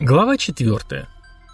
Глава 4.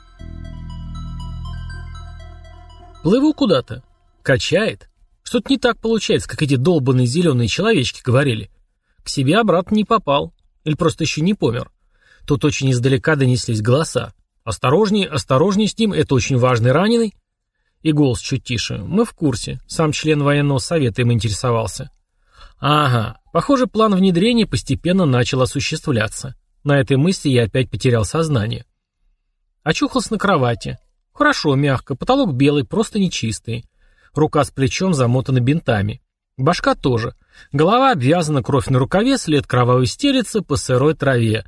Плыву куда-то. Качает. Что-то не так получается, как эти долбаные зеленые человечки говорили. К себе обратно не попал. Или просто еще не помер. Тут очень издалека донеслись голоса. «Осторожнее, осторожнее с ним, это очень важный раненый». И голос чуть тише. «Мы в курсе. Сам член военного совета им интересовался». Ага, похоже, план внедрения постепенно начал осуществляться. На этой мысли я опять потерял сознание. Очухался на кровати. Хорошо, мягко, потолок белый, просто нечистый. Рука с плечом замотана бинтами. Башка тоже. Голова обвязана, кровь на рукаве, след кровавой стелется по сырой траве.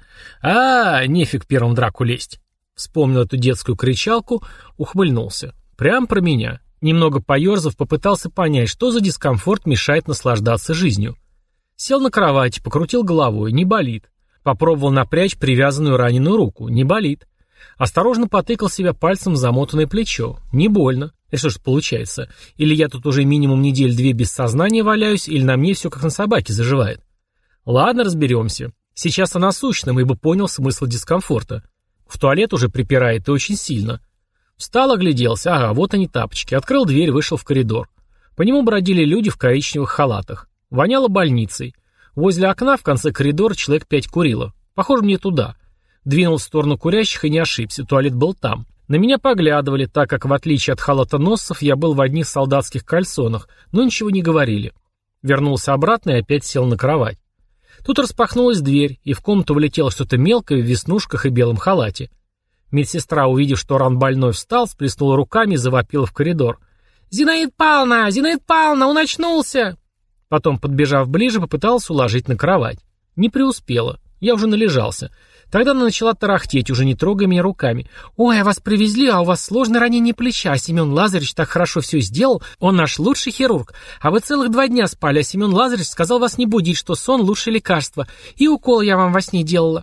Нефиг первым в драку лезть. Вспомнил эту детскую кричалку, ухмыльнулся. Прям про меня. Немного поерзав, попытался понять, что за дискомфорт мешает наслаждаться жизнью. Сел на кровати, покрутил головой, не болит. Попробовал напрячь привязанную раненую руку, не болит. Осторожно потыкал себя пальцем в замотанное плечо, не больно. И что ж получается? Или я тут уже минимум недель-две без сознания валяюсь, или на мне все как на собаке заживает? Ладно, разберемся. Сейчас о насущном, ибо понял смысл дискомфорта. В туалет уже припирает и очень сильно. Встал, огляделся, ага, вот они тапочки. Открыл дверь, вышел в коридор. По нему бродили люди в коричневых халатах. Воняло больницей. Возле окна в конце коридора человек 5 курило. Похоже, мне туда. Двинул в сторону курящих и не ошибся, туалет был там. На меня поглядывали, так как, в отличие от халатоносцев, я был в одних солдатских кальсонах, но ничего не говорили. Вернулся обратно и опять сел на кровать. Тут распахнулась дверь, и в комнату влетело что-то мелкое в веснушках и белом халате. Медсестра, увидев, что ран больной встал, сплеснула руками и завопила в коридор. «Зинаида Павловна, он очнулся!» Потом, подбежав ближе, попыталась уложить на кровать. Не преуспела. Я уже належался. Тогда она начала тарахтеть, уже не трогая меня руками. «Ой, а вас привезли, а у вас сложное ранение плеча. Семен Лазаревич так хорошо все сделал. Он наш лучший хирург. А вы целых 2 дня спали, а Семен Лазаревич сказал вас не будить, что сон — лучшее лекарство. И укол я вам во сне делала».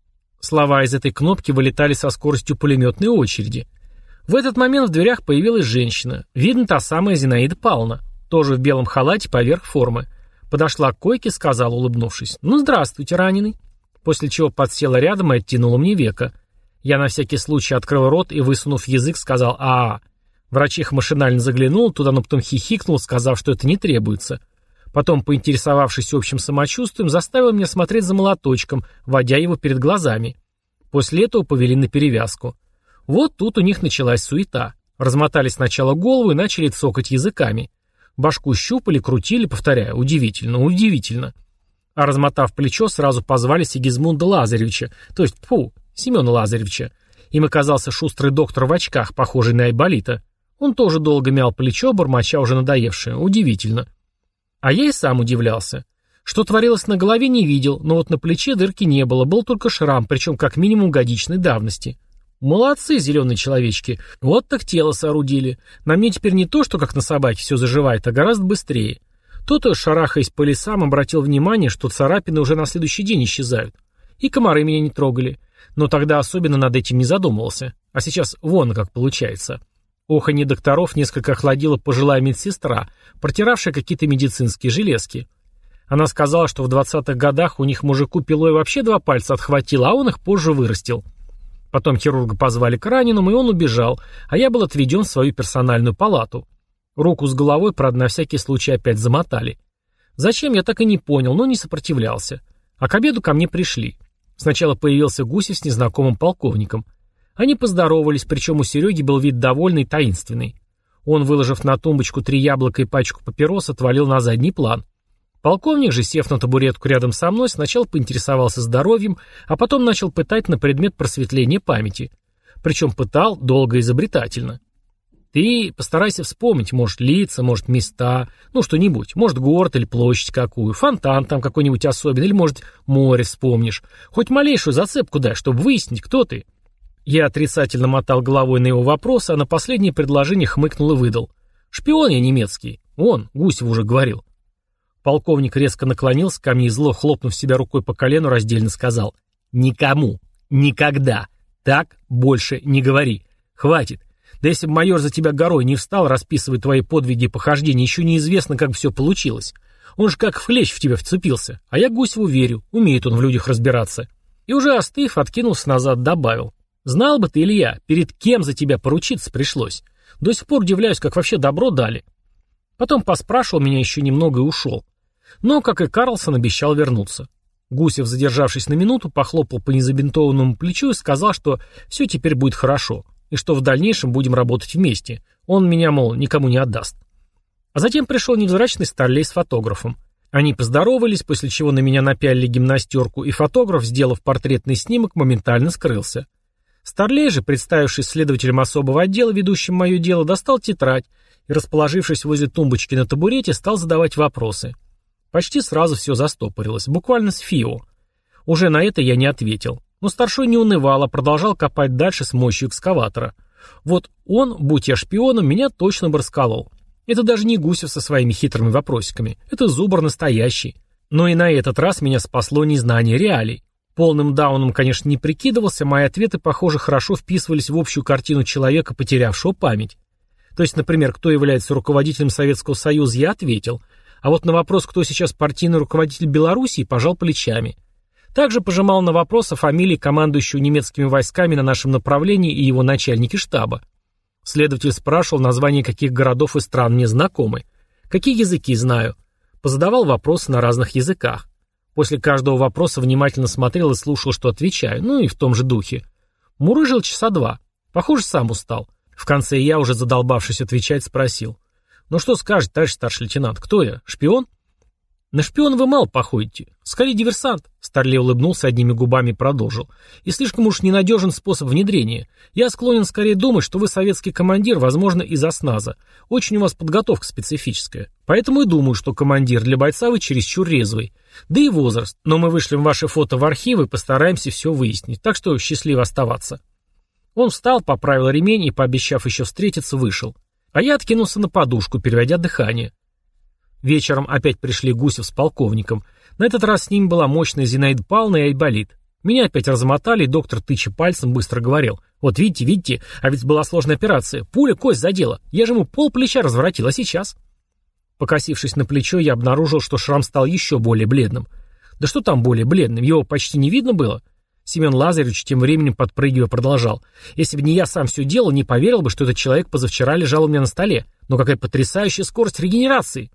Слова из этой кнопки вылетали со скоростью пулеметной очереди. В этот момент в дверях появилась женщина. Видно, та самая Зинаида Павловна. Тоже в белом халате поверх формы. Подошла к койке, сказала, улыбнувшись: «Ну, здравствуйте, раненый». После чего подсела рядом и оттянула мне веко. Я на всякий случай открыл рот и, высунув язык, сказал «А-а». Врачиха машинально заглянула туда, но потом хихикнул, сказав, что это не требуется. Потом, поинтересовавшись общим самочувствием, заставил меня смотреть за молоточком, водя его перед глазами. После этого повели на перевязку. Вот тут у них началась суета. Размотали сначала голову и начали цокать языками. Башку щупали, крутили, повторяю, удивительно, удивительно. А размотав плечо, сразу позвали Сигизмунда Лазаревича, то есть, Семена Лазаревича. Им оказался шустрый доктор в очках, похожий на Айболита. Он тоже долго мял плечо, бормоча уже надоевшее. Удивительно. А я и сам удивлялся. Что творилось на голове, не видел, но вот на плече дырки не было, был только шрам, причем как минимум годичной давности. Молодцы, зеленые человечки. Вот так тело соорудили. На мне теперь не то, что как на собаке все заживает, а гораздо быстрее. То-то, шарахаясь по лесам, обратил внимание, что царапины уже на следующий день исчезают. И комары меня не трогали. Но тогда особенно над этим не задумывался. А сейчас вон как получается. Оханье докторов несколько охладила пожилая медсестра, протиравшая какие-то медицинские железки. Она сказала, что в 20-х годах у них мужику пилой вообще 2 пальца отхватило, а он их позже вырастил. Потом хирурга позвали к раненому, и он убежал, а я был отведен в свою персональную палату. Руку с головой, правда, на всякий случай опять замотали. Зачем, я так и не понял, но не сопротивлялся. А к обеду ко мне пришли. Сначала появился Гусев с незнакомым полковником. Они поздоровались, причем у Сереги был вид довольный и таинственный. Он, выложив на тумбочку 3 яблока и пачку папирос, отвалил на задний план. Полковник же, сев на табуретку рядом со мной, сначала поинтересовался здоровьем, а потом начал пытать на предмет просветления памяти. Причем пытал долго и изобретательно. Ты постарайся вспомнить, может, лица, может, места, ну, что-нибудь, может, город или площадь какую, фонтан там какой-нибудь особенный, или, может, море вспомнишь. Хоть малейшую зацепку дай, чтобы выяснить, кто ты. Я отрицательно мотал головой на его вопрос, а на последнее предложение хмыкнул и выдал. Шпион я немецкий. Он, Гусев уже говорил. Полковник резко наклонился ко мне и, зло хлопнув себя рукой по колену, раздельно сказал: «Никому, никогда, так больше не говори. Хватит. Да если бы майор за тебя горой не встал, расписывая твои подвиги и похождения, еще неизвестно, как все получилось. Он же как в хлещ в тебя вцепился. А я Гусеву верю, умеет он в людях разбираться». И уже остыв, откинулся назад, добавил: Знал бы ты, Илья, перед кем за тебя поручиться пришлось. До сих пор удивляюсь, как вообще добро дали. Потом поспрашивал меня еще немного и ушел. Но, как и Карлсон, обещал вернуться. Гусев, задержавшись на минуту, похлопал по незабинтованному плечу и сказал, что все теперь будет хорошо, и что в дальнейшем будем работать вместе. Он меня, мол, никому не отдаст. А затем пришел невзрачный старлей с фотографом. Они поздоровались, после чего на меня напялили гимнастерку, и фотограф, сделав портретный снимок, моментально скрылся. Старлей же, представившись следователем особого отдела, ведущим мое дело, достал тетрадь и, расположившись возле тумбочки на табурете, стал задавать вопросы. Почти сразу все застопорилось, буквально с ФИО. Уже на это я не ответил. Но старшой не унывал, а продолжал копать дальше с мощью экскаватора. Вот он, будь я шпионом, меня точно бы расколол. Это даже не Гусев со своими хитрыми вопросиками. Это зубр настоящий. Но и на этот раз меня спасло незнание реалий. Полным дауном, конечно, не прикидывался, мои ответы, похоже, хорошо вписывались в общую картину человека, потерявшего память. То есть, например, кто является руководителем Советского Союза, я ответил. А вот на вопрос, кто сейчас партийный руководитель Белоруссии, пожал плечами. Также пожимал на вопрос о фамилии командующего немецкими войсками на нашем направлении и его начальнике штаба. Следователь спрашивал, названия каких городов и стран мне знакомы. Какие языки знаю. Позадавал вопросы на разных языках. После каждого вопроса внимательно смотрел и слушал, что отвечаю, ну и в том же духе. Мурыжил часа 2. Похоже, сам устал. В конце я, уже задолбавшись отвечать, спросил. «Ну что скажет, товарищ старший лейтенант, кто я? Шпион?» «На шпиона вы мало походите. Скорее диверсант», — Старлей улыбнулся одними губами и продолжил. «И слишком уж ненадежен способ внедрения. Я склонен скорее думать, что вы советский командир, возможно, из осназа. Очень у вас подготовка специфическая. Поэтому и думаю, что командир для бойца вы чересчур резвый. Да и возраст. Но мы вышлем ваши фото в архивы и постараемся все выяснить. Так что счастливо оставаться». Он встал, поправил ремень и, пообещав еще встретиться, вышел. А я откинулся на подушку, переводя дыхание. Вечером опять пришли Гусев с полковником. На этот раз с ними была мощная Зинаида Павловна и Айболит. Меня опять размотали, и доктор, тыча пальцем, быстро говорил. «Вот видите, а ведь была сложная операция. Пуля кость задела. Я же ему полплеча разворотил, а сейчас?» Покосившись на плечо, я обнаружил, что шрам стал еще более бледным. Да что там более бледным, его почти не видно было. Семен Лазаревич тем временем, подпрыгивая, продолжал. «Если бы не я сам все делал, не поверил бы, что этот человек позавчера лежал у меня на столе. Но какая потрясающая скорость регенерации!»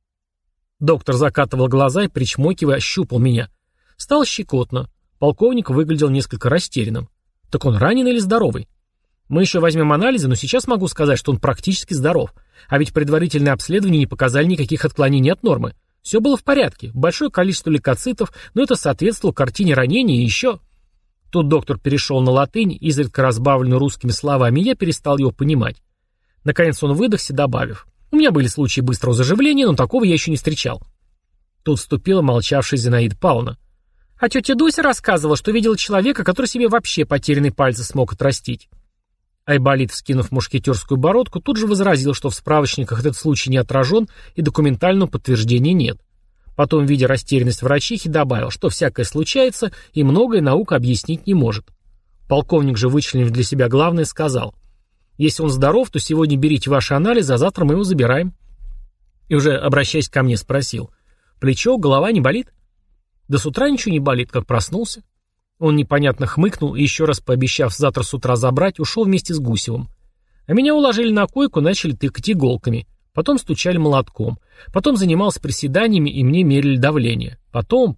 Доктор закатывал глаза и, причмокивая, ощупал меня. Стало щекотно. Полковник выглядел несколько растерянным. «Так он раненый или здоровый?» «Мы еще возьмем анализы, но сейчас могу сказать, что он практически здоров. А ведь предварительные обследования не показали никаких отклонений от нормы. Все было в порядке, большое количество лейкоцитов, но это соответствовало картине ранения и еще...» Тут доктор перешел на латынь, изредка разбавленную русскими словами, и я перестал его понимать. Наконец он выдохся, добавив. «У меня были случаи быстрого заживления, но такого я еще не встречал». Тут вступила молчавшая Зинаида Павловна. «А тетя Дуся рассказывала, что видела человека, который себе вообще потерянные пальцы смог отрастить». Айболит, вскинув мушкетерскую бородку, тут же возразил, что в справочниках этот случай не отражен и документального подтверждения нет. Потом, видя растерянность врачихи, добавил, что всякое случается и многое наука объяснить не может. Полковник же, вычленив для себя главное, сказал: «Если он здоров, то сегодня берите ваши анализы, а завтра мы его забираем». И уже, обращаясь ко мне, спросил: «Плечо, голова не болит?» «Да с утра ничего не болит, как проснулся». Он непонятно хмыкнул и, еще раз пообещав завтра с утра забрать, ушел вместе с Гусевым. А меня уложили на койку, начали тыкать иголками. Потом стучали молотком. Потом занимался приседаниями, и мне мерили давление. Потом,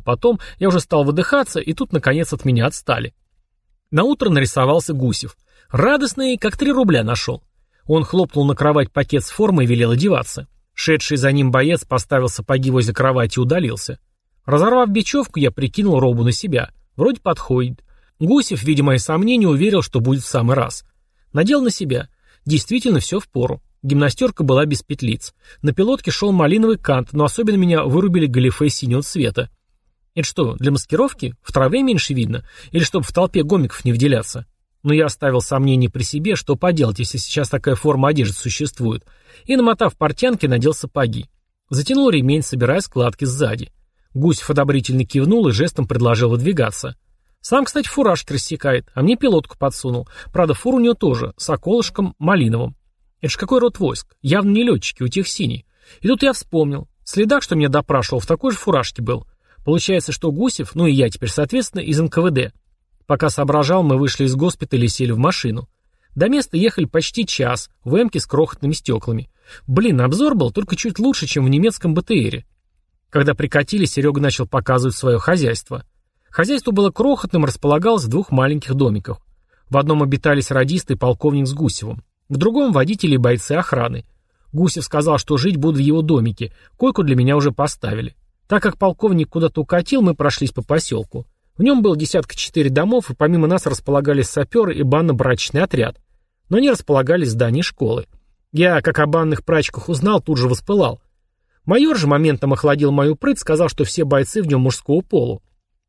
я уже стал выдыхаться, и тут, наконец, от меня отстали. Наутро нарисовался Гусев. Радостный, как 3 рубля нашел. Он хлопнул на кровать пакет с формой и велел одеваться. Шедший за ним боец поставил сапоги возле кровати и удалился. Разорвав бечевку, я прикинул робу на себя. Вроде подходит. Гусев, видя мои сомнения, уверил, что будет в самый раз. Надел на себя. Действительно, все впору. Гимнастерка была без петлиц. На пилотке шел малиновый кант, но особенно меня вырубили галифе синего цвета. Это что, для маскировки? В траве меньше видно? Или чтобы в толпе гомиков не выделяться? Но я оставил сомнение при себе, что поделать, если сейчас такая форма одежды существует, и, намотав портянки, надел сапоги. Затянул ремень, собирая складки сзади. Гусев одобрительно кивнул и жестом предложил выдвигаться. Сам, кстати, фуражки рассекает, а мне пилотку подсунул. Правда, фур у него тоже, с околышком малиновым. Это ж какой род войск? Явно не летчики, у тех синий. И тут я вспомнил. Следак, что меня допрашивал, в такой же фуражке был. Получается, что Гусев, ну и я теперь, соответственно, из НКВД. Пока соображал, мы вышли из госпиталя и сели в машину. До места ехали почти час, в эмке с крохотными стеклами. Блин, обзор был только чуть лучше, чем в немецком БТРе. Когда прикатили, Серега начал показывать свое хозяйство. Хозяйство было крохотным, располагалось в двух маленьких домиках. В одном обитались радисты и полковник с Гусевым. В другом — водители и бойцы охраны. Гусев сказал, что жить буду в его домике, койку для меня уже поставили. Так как полковник куда-то укатил, мы прошлись по поселку. В нем было 4 домов, и помимо нас располагались саперы и банно-брачный отряд. Но они располагались в здании школы. Я, как о банных прачках узнал, тут же воспылал. Майор же моментом охладил мою прыть, сказал, что все бойцы в нем мужского полу.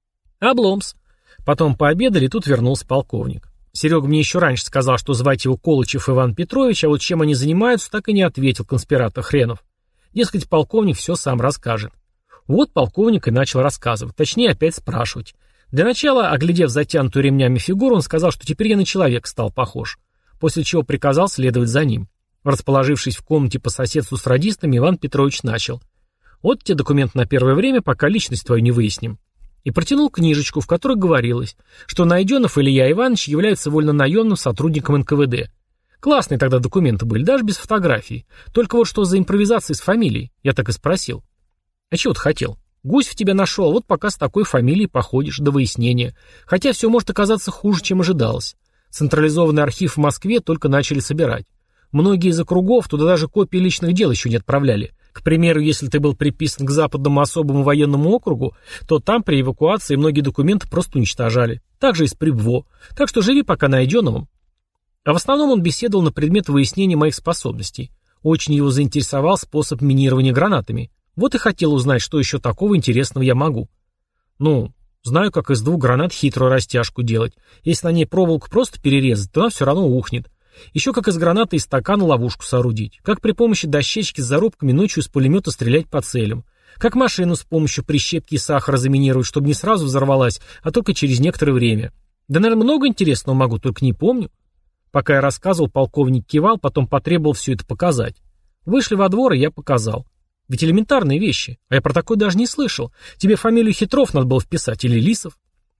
Обломс. Потом пообедали, и тут вернулся полковник. Серега мне еще раньше сказал, что звать его Колычев Иван Петрович, а вот чем они занимаются, так и не ответил конспиратор хренов. Дескать, полковник все сам расскажет. Вот полковник и начал рассказывать, точнее опять спрашивать. Для начала, оглядев затянутую ремнями фигуру, он сказал, что теперь я на человека стал похож, после чего приказал следовать за ним. Расположившись в комнате по соседству с радистами, Иван Петрович начал. Вот те документы на первое время, пока личность твою не выясним. И протянул книжечку, в которой говорилось, что Найденов Илья Иванович является вольнонаемным сотрудником НКВД. Классные тогда документы были, даже без фотографий. Только вот что за импровизация с фамилией? Я так и спросил. А чего ты хотел? Гусев тебя нашел, вот пока с такой фамилией походишь до выяснения. Хотя все может оказаться хуже, чем ожидалось. Централизованный архив в Москве только начали собирать. Многие из округов туда даже копии личных дел еще не отправляли. К примеру, если ты был приписан к Западному особому военному округу, то там при эвакуации многие документы просто уничтожали. Так же и с Прибво. Так что живи пока Найденовым. А в основном он беседовал на предмет выяснения моих способностей. Очень его заинтересовал способ минирования гранатами. Вот и хотел узнать, что еще такого интересного я могу. Ну, знаю, как из 2 гранат хитрую растяжку делать. Если на ней проволоку просто перерезать, то она все равно ухнет. Еще как из гранаты из стакана ловушку соорудить. Как при помощи дощечки с зарубками ночью из пулемета стрелять по целям. Как машину с помощью прищепки и сахара заминировать, чтобы не сразу взорвалась, а только через некоторое время. Да, наверное, много интересного могу, только не помню. Пока я рассказывал, полковник кивал, потом потребовал все это показать. Вышли во двор, и я показал. Ведь элементарные вещи. А я про такое даже не слышал. Тебе фамилию Хитров надо было вписать или Лисов?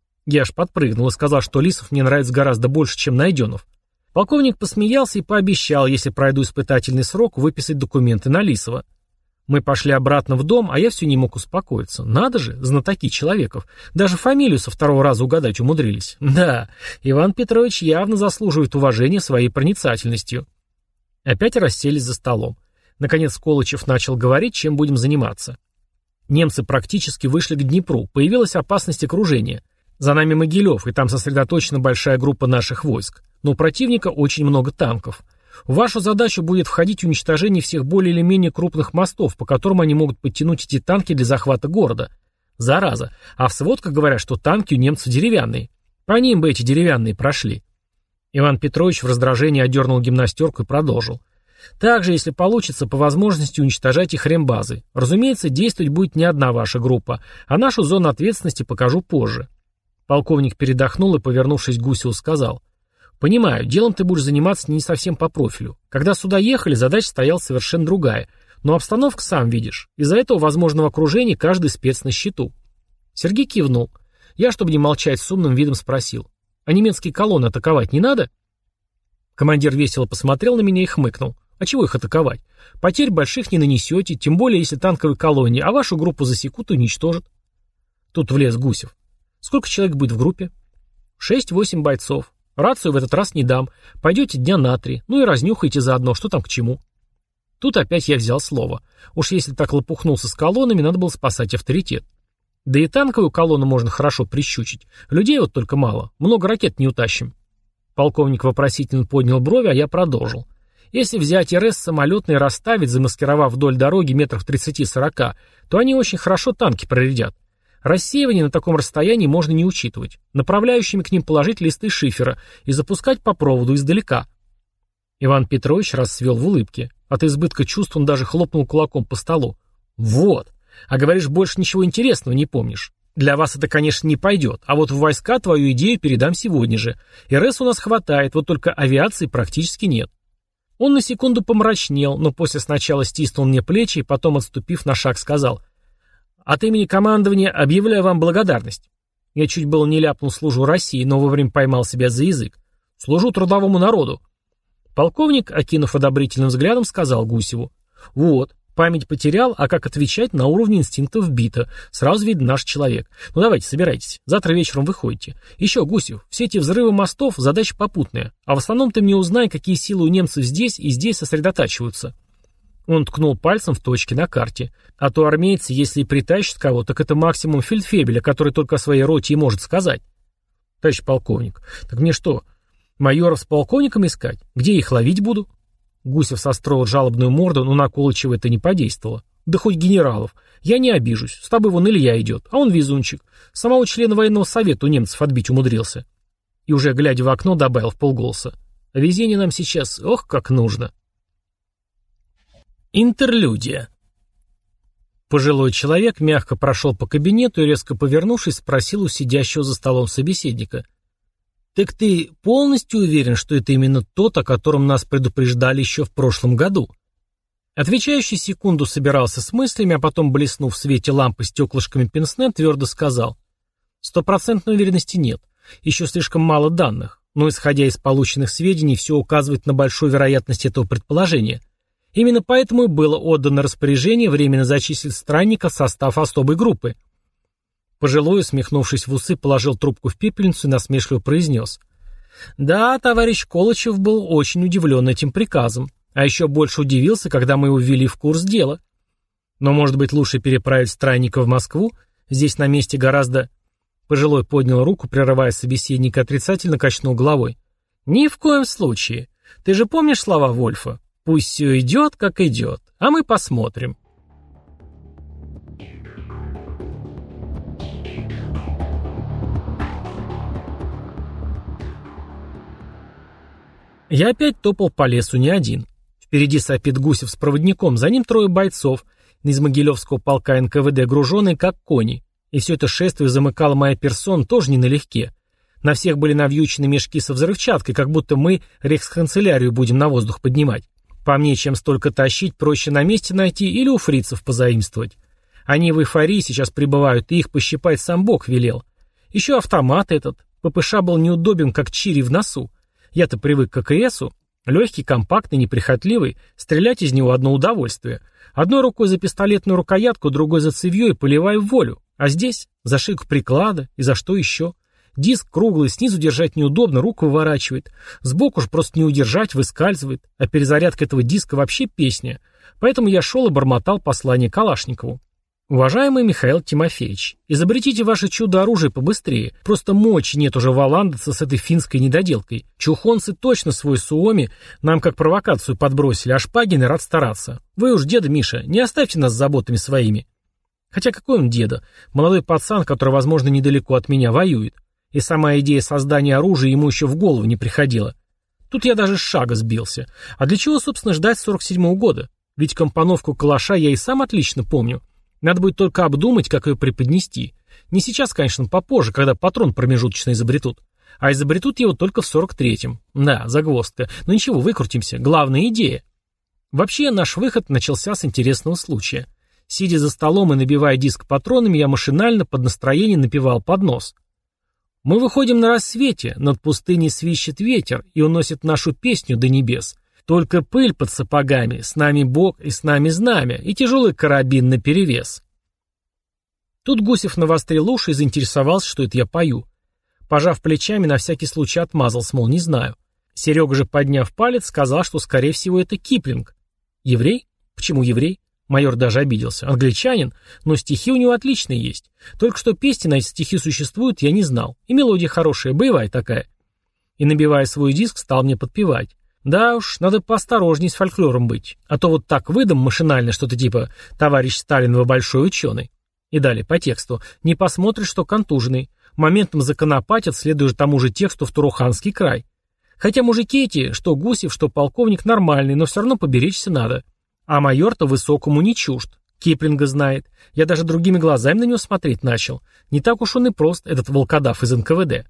Я аж подпрыгнул и сказал, что Лисов мне нравится гораздо больше, чем Найденов. Полковник посмеялся и пообещал, если пройду испытательный срок, выписать документы на Лисова. Мы пошли обратно в дом, а я все не мог успокоиться. Надо же, знатоки человеков. Даже фамилию со 2-го раза угадать умудрились. Да, Иван Петрович явно заслуживает уважения своей проницательностью. Опять расселись за столом. Наконец Колычев начал говорить, чем будем заниматься. Немцы практически вышли к Днепру, появилась опасность окружения. За нами Могилев, и там сосредоточена большая группа наших войск. Но у противника очень много танков. В вашу задачу будет входить уничтожение всех более или менее крупных мостов, по которым они могут подтянуть эти танки для захвата города. Зараза. А в сводках говорят, что танки у немцев деревянные. По ним бы эти деревянные прошли. Иван Петрович в раздражении одернул гимнастерку и продолжил. Также, если получится, по возможности уничтожать их рембазы. Разумеется, действовать будет не одна ваша группа, а нашу зону ответственности покажу позже. Полковник передохнул и, повернувшись к Гусеву, сказал. Понимаю, делом ты будешь заниматься не совсем по профилю. Когда сюда ехали, задача стояла совершенно другая. Но обстановка сам видишь. Из-за этого возможного окружения каждый спец на счету. Сергей кивнул. Я, чтобы не молчать, с умным видом спросил. А немецкие колонны атаковать не надо? Командир весело посмотрел на меня и хмыкнул. А чего их атаковать? Потерь больших не нанесете, тем более если танковые колонии, а вашу группу засекут и уничтожат. Тут влез Гусев. Сколько человек будет в группе? 6-8 бойцов. Рацию в этот раз не дам. Пойдете дня на 3, ну и разнюхайте заодно, что там к чему. Тут опять я взял слово. Уж если так лопухнулся с колоннами, надо было спасать авторитет. Да и танковую колонну можно хорошо прищучить. Людей вот только мало. Много ракет не утащим. Полковник вопросительно поднял брови, а я продолжил. Если взять РС самолетные расставить, замаскировав вдоль дороги метров 30-40, то они очень хорошо танки проредят. Рассеивание на таком расстоянии можно не учитывать. Направляющими к ним положить листы шифера и запускать по проводу издалека. Иван Петрович расцвел в улыбке. От избытка чувств он даже хлопнул кулаком по столу. Вот. А говоришь, больше ничего интересного не помнишь. Для вас это, конечно, не пойдет, а вот в войска твою идею передам сегодня же. РС у нас хватает, вот только авиации практически нет. Он на секунду помрачнел, но после сначала стиснул мне плечи и потом, отступив на шаг, сказал: «От имени командования объявляю вам благодарность». Я чуть было не ляпнул «служу России», но вовремя поймал себя за язык. «Служу трудовому народу». Полковник, окинув одобрительным взглядом, сказал Гусеву: «Вот, память потерял, а как отвечать, на уровне инстинктов вбито. Сразу видно наш человек. Ну давайте, собирайтесь. Завтра вечером выходите. Еще, Гусев, все эти взрывы мостов — задача попутная. А в основном ты мне узнай, какие силы у немцев здесь и здесь сосредотачиваются». Он ткнул пальцем в точки на карте. «А то армейцы, если и притащат кого, так это максимум фельдфебеля, который только о своей роте и может сказать». «Товарищ полковник, так мне что, майоров с полковником искать? Где я их ловить буду?» Гусев состроил жалобную морду, но на Колычева это не подействовало. «Да хоть генералов. Я не обижусь. С тобой вон Илья идет, а он везунчик. Самого члена военного совета у немцев отбить умудрился». И уже глядя в окно добавил вполголоса: «А везение нам сейчас, ох, как нужно». Интерлюдия. Пожилой человек мягко прошел по кабинету и, резко повернувшись, спросил у сидящего за столом собеседника: «Так ты полностью уверен, что это именно тот, о котором нас предупреждали еще в прошлом году?» Отвечающий секунду собирался с мыслями, а потом, блеснув в свете лампы стеклышками пенсне, твердо сказал: «Стопроцентной уверенности нет. Еще слишком мало данных. Но, исходя из полученных сведений, все указывает на большую вероятность этого предположения. Именно поэтому и было отдано распоряжение временно зачислить странника в состав особой группы». Пожилой, усмехнувшись в усы, положил трубку в пепельницу и насмешливо произнес: «Да, товарищ Колычев был очень удивлен этим приказом, а еще больше удивился, когда мы его ввели в курс дела. Но, может быть, лучше переправить странника в Москву? Здесь на месте гораздо...» Пожилой поднял руку, прерывая собеседника, отрицательно качнул головой. «Ни в коем случае. Ты же помнишь слова Вольфа? Пусть все идет, как идет, а мы посмотрим». Я опять топал по лесу не один. Впереди сопит Гусев с проводником, за ним трое бойцов из Могилевского полка НКВД, груженные как кони. И все это шествие замыкала моя персона тоже не налегке. На всех были навьючены мешки со взрывчаткой, как будто мы рейхсканцелярию будем на воздух поднимать. По мне, чем столько тащить, проще на месте найти или у фрицев позаимствовать. Они в эйфории сейчас пребывают, и их пощипать сам Бог велел. Еще автомат этот. ППШ был неудобен, как чири в носу. Я-то привык к АКСу. Легкий, компактный, неприхотливый. Стрелять из него одно удовольствие. Одной рукой за пистолетную рукоятку, другой за цевьё и поливай в волю. А здесь за шейку приклада и за что еще? Диск круглый, снизу держать неудобно, руку выворачивает. Сбоку ж просто не удержать, выскальзывает. А перезарядка этого диска вообще песня. Поэтому я шел и бормотал послание Калашникову. «Уважаемый Михаил Тимофеевич, изобретите ваше чудо-оружие побыстрее. Просто мочи нет уже валандаться с этой финской недоделкой. Чухонцы точно свой Суоми нам как провокацию подбросили, а Шпагин и рад стараться. Вы уж, деда Миша, не оставьте нас с заботами своими». Хотя какой он деда? Молодой пацан, который, возможно, недалеко от меня воюет. И сама идея создания оружия ему еще в голову не приходила. Тут я даже с шага сбился. А для чего, собственно, ждать 47-го года? Ведь компоновку калаша я и сам отлично помню. Надо будет только обдумать, как ее преподнести. Не сейчас, конечно, попозже, когда патрон промежуточно изобретут. А изобретут его только в 43-м. Да, загвоздка. Но ничего, выкрутимся. Главная идея. Вообще, наш выход начался с интересного случая. Сидя за столом и набивая диск патронами, я машинально под настроение напевал под нос. «Мы выходим на рассвете, над пустыней свищет ветер и уносит нашу песню до небес. Только пыль под сапогами, с нами Бог и с нами знамя, и тяжелый карабин наперевес». Тут Гусев навострил уши и заинтересовался, что это я пою. Пожав плечами, на всякий случай отмазался, мол, не знаю. Серега же, подняв палец, сказал, что, скорее всего, это Киплинг. Еврей? Почему еврей? Майор даже обиделся. Англичанин? Но стихи у него отличные есть. Только что песни на эти стихи существуют, я не знал. И мелодия хорошая, боевая такая. И, набивая свой диск, стал мне подпевать. Да уж, надо поосторожней с фольклором быть. А то вот так выдам машинально что-то типа «Товарищ Сталин, вы большой ученый». И далее по тексту. Не посмотришь, что контуженный. Моментом законопатят, следуя тому же тексту в Туруханский край. Хотя мужики эти, что Гусев, что полковник, нормальные, но все равно поберечься надо. А майор-то высокому не чужд. Киплинга знает. Я даже другими глазами на него смотреть начал. Не так уж он и прост, этот волкодав из НКВД.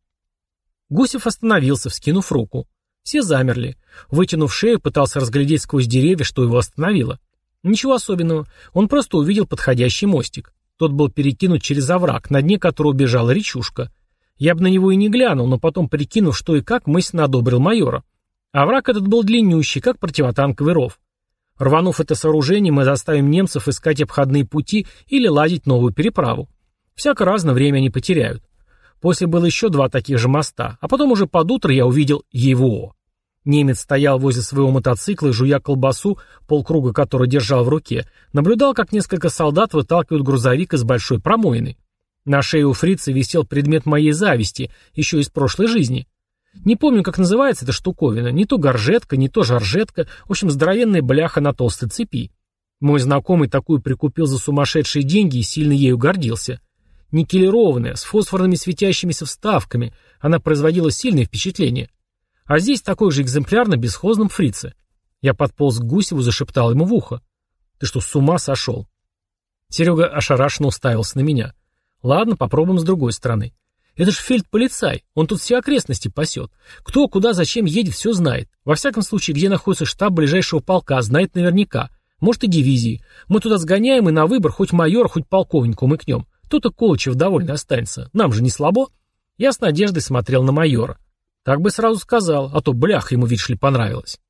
Гусев остановился, вскинув руку. Все замерли. Вытянув шею, пытался разглядеть сквозь деревья, что его остановило. Ничего особенного. Он просто увидел подходящий мостик. Тот был перекинут через овраг, на дне которого бежала речушка. Я бы на него и не глянул, но потом, прикинув, что и как, мысленно одобрил майора. Овраг этот был длиннющий, как противотанковый ров. Рванув это сооружение, мы заставим немцев искать обходные пути или ладить новую переправу. Всяко разное время они потеряют. После было еще 2 таких же моста, а потом уже под утро я увидел его. Немец стоял возле своего мотоцикла и, жуя колбасу, полкруга которой держал в руке, наблюдал, как несколько солдат выталкивают грузовик из большой промоины. На шее у фрица висел предмет моей зависти, еще из прошлой жизни. Не помню, как называется эта штуковина, не то горжетка, не то жаржетка, в общем, здоровенная бляха на толстой цепи. Мой знакомый такую прикупил за сумасшедшие деньги и сильно ею гордился. Никелированная, с фосфорными светящимися вставками, она производила сильное впечатление. А здесь такой же экземпляр на бесхозном фрице. Я подполз к Гусеву, зашептал ему в ухо. «Ты что, с ума сошел?» Серега ошарашенно уставился на меня. «Ладно, попробуем с другой стороны. Это ж фельдполицай, он тут все окрестности пасет. Кто, куда, зачем едет, все знает. Во всяком случае, где находится штаб ближайшего полка, знает наверняка. Может и дивизии. Мы туда сгоняем и на выбор хоть майора, хоть полковника умыкнем. То-то Колычев довольно останется. Нам же не слабо». Я с надеждой смотрел на майора. Так бы сразу сказал, а то бляха ему, видишь ли, понравилось.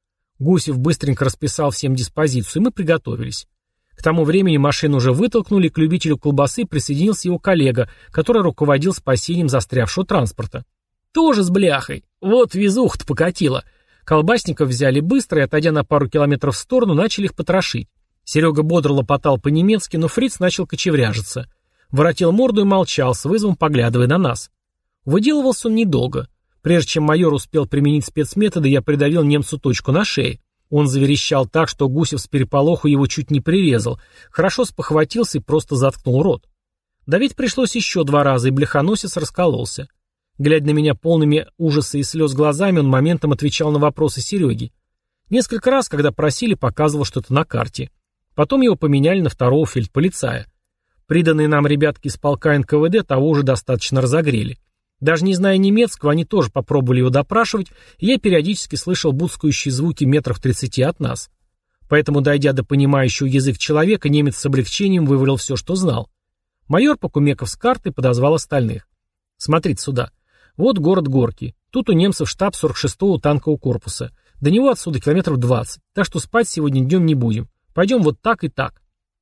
Гусев быстренько расписал всем диспозицию, и мы приготовились. К тому времени машину уже вытолкнули, к любителю колбасы присоединился его коллега, который руководил спасением застрявшего транспорта. Тоже с бляхой. Вот везуха-то покатила. Колбасников взяли быстро и, отойдя на пару километров в сторону, начали их потрошить. Серега бодро лопотал по-немецки, но фриц начал кочевряжиться. Воротил морду и молчал, с вызовом поглядывая на нас. Выделывался он недолго. Прежде чем майор успел применить спецметоды, я придавил немцу точку на шее. Он заверещал так, что Гусев с переполоху его чуть не прирезал, хорошо спохватился и просто заткнул рот. Давить пришлось еще 2 раза, и бляхоносец раскололся. Глядя на меня полными ужаса и слез глазами, он моментом отвечал на вопросы Сереги. Несколько раз, когда просили, показывал что-то на карте. Потом его поменяли на 2-го фельдполицая. Приданные нам ребятки из полка НКВД того уже достаточно разогрели. Даже не зная немецкого, они тоже попробовали его допрашивать, и я периодически слышал буцкающие звуки метров 30 от нас. Поэтому, дойдя до понимающего язык человека, немец с облегчением вывалил все, что знал. Майор, покумекав с картой, подозвал остальных. «Смотрите сюда. Вот город Горки. Тут у немцев штаб 46-го танкового корпуса. До него отсюда километров 20, так что спать сегодня днем не будем. Пойдем вот так и так».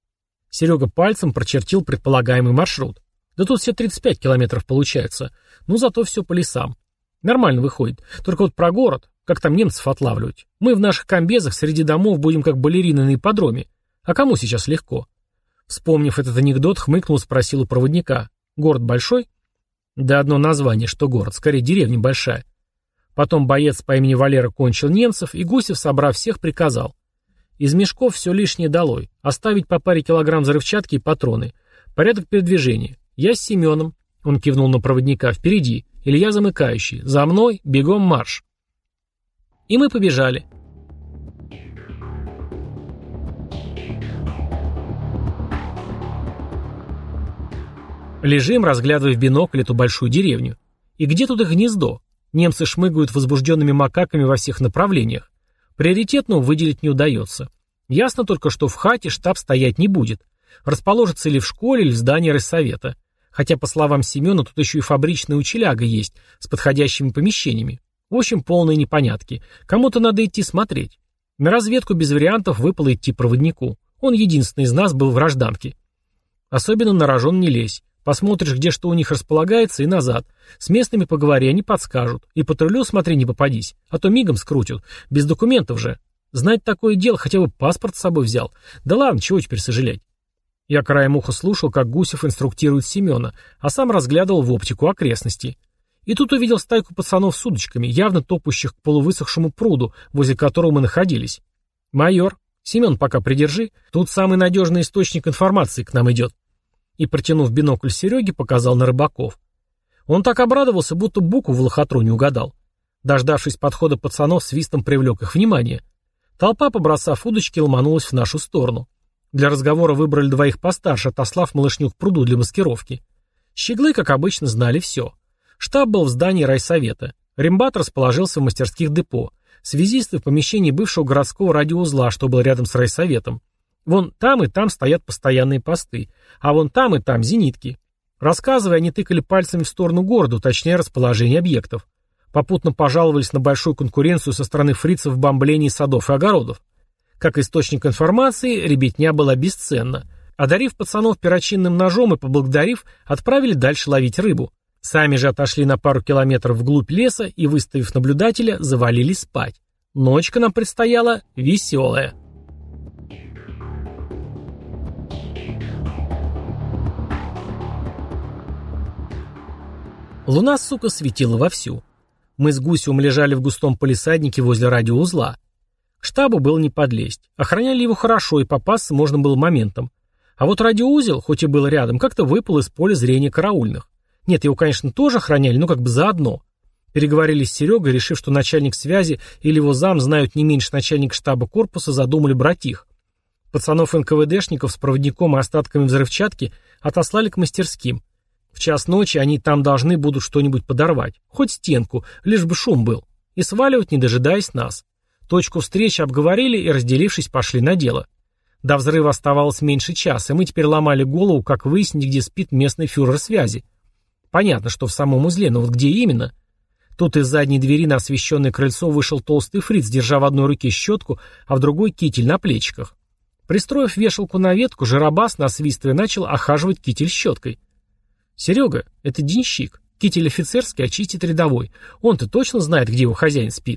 Серега пальцем прочертил предполагаемый маршрут. Да тут все 35 километров получается. Ну, зато все по лесам. Нормально выходит. Только вот про город, как там немцев отлавливать. Мы в наших комбезах среди домов будем как балерины на ипподроме. А кому сейчас легко? Вспомнив этот анекдот, хмыкнул, спросил у проводника. Город большой? Да одно название, что город, скорее деревня большая. Потом боец по имени Валера кончил немцев, и Гусев, собрав всех, приказал. Из мешков все лишнее долой. Оставить по паре килограмм взрывчатки и патроны. Порядок передвижения. Я с Семеном, он кивнул на проводника, впереди, Илья замыкающий, за мной, бегом марш. И мы побежали. Лежим, разглядывая в бинокль эту большую деревню. И где тут их гнездо? Немцы шмыгают возбужденными макаками во всех направлениях. Приоритетного выделить не удается. Ясно только, что в хате штаб стоять не будет. Расположится ли в школе, или в здании райсовета. Хотя, по словам Семена, тут еще и фабричная учеляга есть, с подходящими помещениями. В общем, полные непонятки. Кому-то надо идти смотреть. На разведку без вариантов выпало идти проводнику. Он единственный из нас был в гражданке. Особенно на рожон не лезь. Посмотришь, где что у них располагается, и назад. С местными поговори, они подскажут. И патрулю смотри, не попадись. А то мигом скрутят. Без документов же. Знать такое дело, хотя бы паспорт с собой взял. Да ладно, чего теперь сожалеть. Я краем уха слушал, как Гусев инструктирует Семена, а сам разглядывал в оптику окрестности. И тут увидел стайку пацанов с удочками, явно топающих к полувысохшему пруду, возле которого мы находились. «Майор, Семен пока придержи, тут самый надежный источник информации к нам идет». И, протянув бинокль Сереге, показал на рыбаков. Он так обрадовался, будто букву в лохотроне угадал. Дождавшись подхода пацанов, свистом привлек их внимание. Толпа, побросав удочки, ломанулась в нашу сторону. Для разговора выбрали 2 постарше, отослав малышню к пруду для маскировки. Щеглы, как обычно, знали все. Штаб был в здании райсовета. Рембат расположился в мастерских депо. Связисты в помещении бывшего городского радиоузла, что был рядом с райсоветом. Вон там и там стоят постоянные посты, а вон там и там зенитки. Рассказывая, они тыкали пальцами в сторону города, уточняя расположение объектов. Попутно пожаловались на большую конкуренцию со стороны фрицев в бомблении садов и огородов. Как источник информации, ребятня была бесценна. Одарив пацанов перочинным ножом и поблагодарив, отправили дальше ловить рыбу. Сами же отошли на пару километров вглубь леса и, выставив наблюдателя, завалились спать. Ночка нам предстояла веселая. Луна, сука, светила вовсю. Мы с Гусевым лежали в густом палисаднике возле радиоузла. К штабу было не подлезть. Охраняли его хорошо, и попасться можно было моментом. А вот радиоузел, хоть и был рядом, как-то выпал из поля зрения караульных. Нет, его, конечно, тоже охраняли, но как бы заодно. Переговорили с Серегой, решив, что начальник связи или его зам знают не меньше начальника штаба корпуса, задумали брать их. Пацанов НКВДшников с проводником и остатками взрывчатки отослали к мастерским. В час ночи они там должны будут что-нибудь подорвать, хоть стенку, лишь бы шум был, и сваливать, не дожидаясь нас. Точку встречи обговорили и, разделившись, пошли на дело. До взрыва оставалось меньше часа, и мы теперь ломали голову, как выяснить, где спит местный фюрер связи. Понятно, что в самом узле, но вот где именно? Тут из задней двери на освещенное крыльцо вышел толстый фриц, держа в одной руке щетку, а в другой китель на плечиках. Пристроив вешалку на ветку, жиробас, насвистывая, начал охаживать китель щеткой. «Серега, это денщик. Китель офицерский, а чистит рядовой. Он-то точно знает, где его хозяин спит».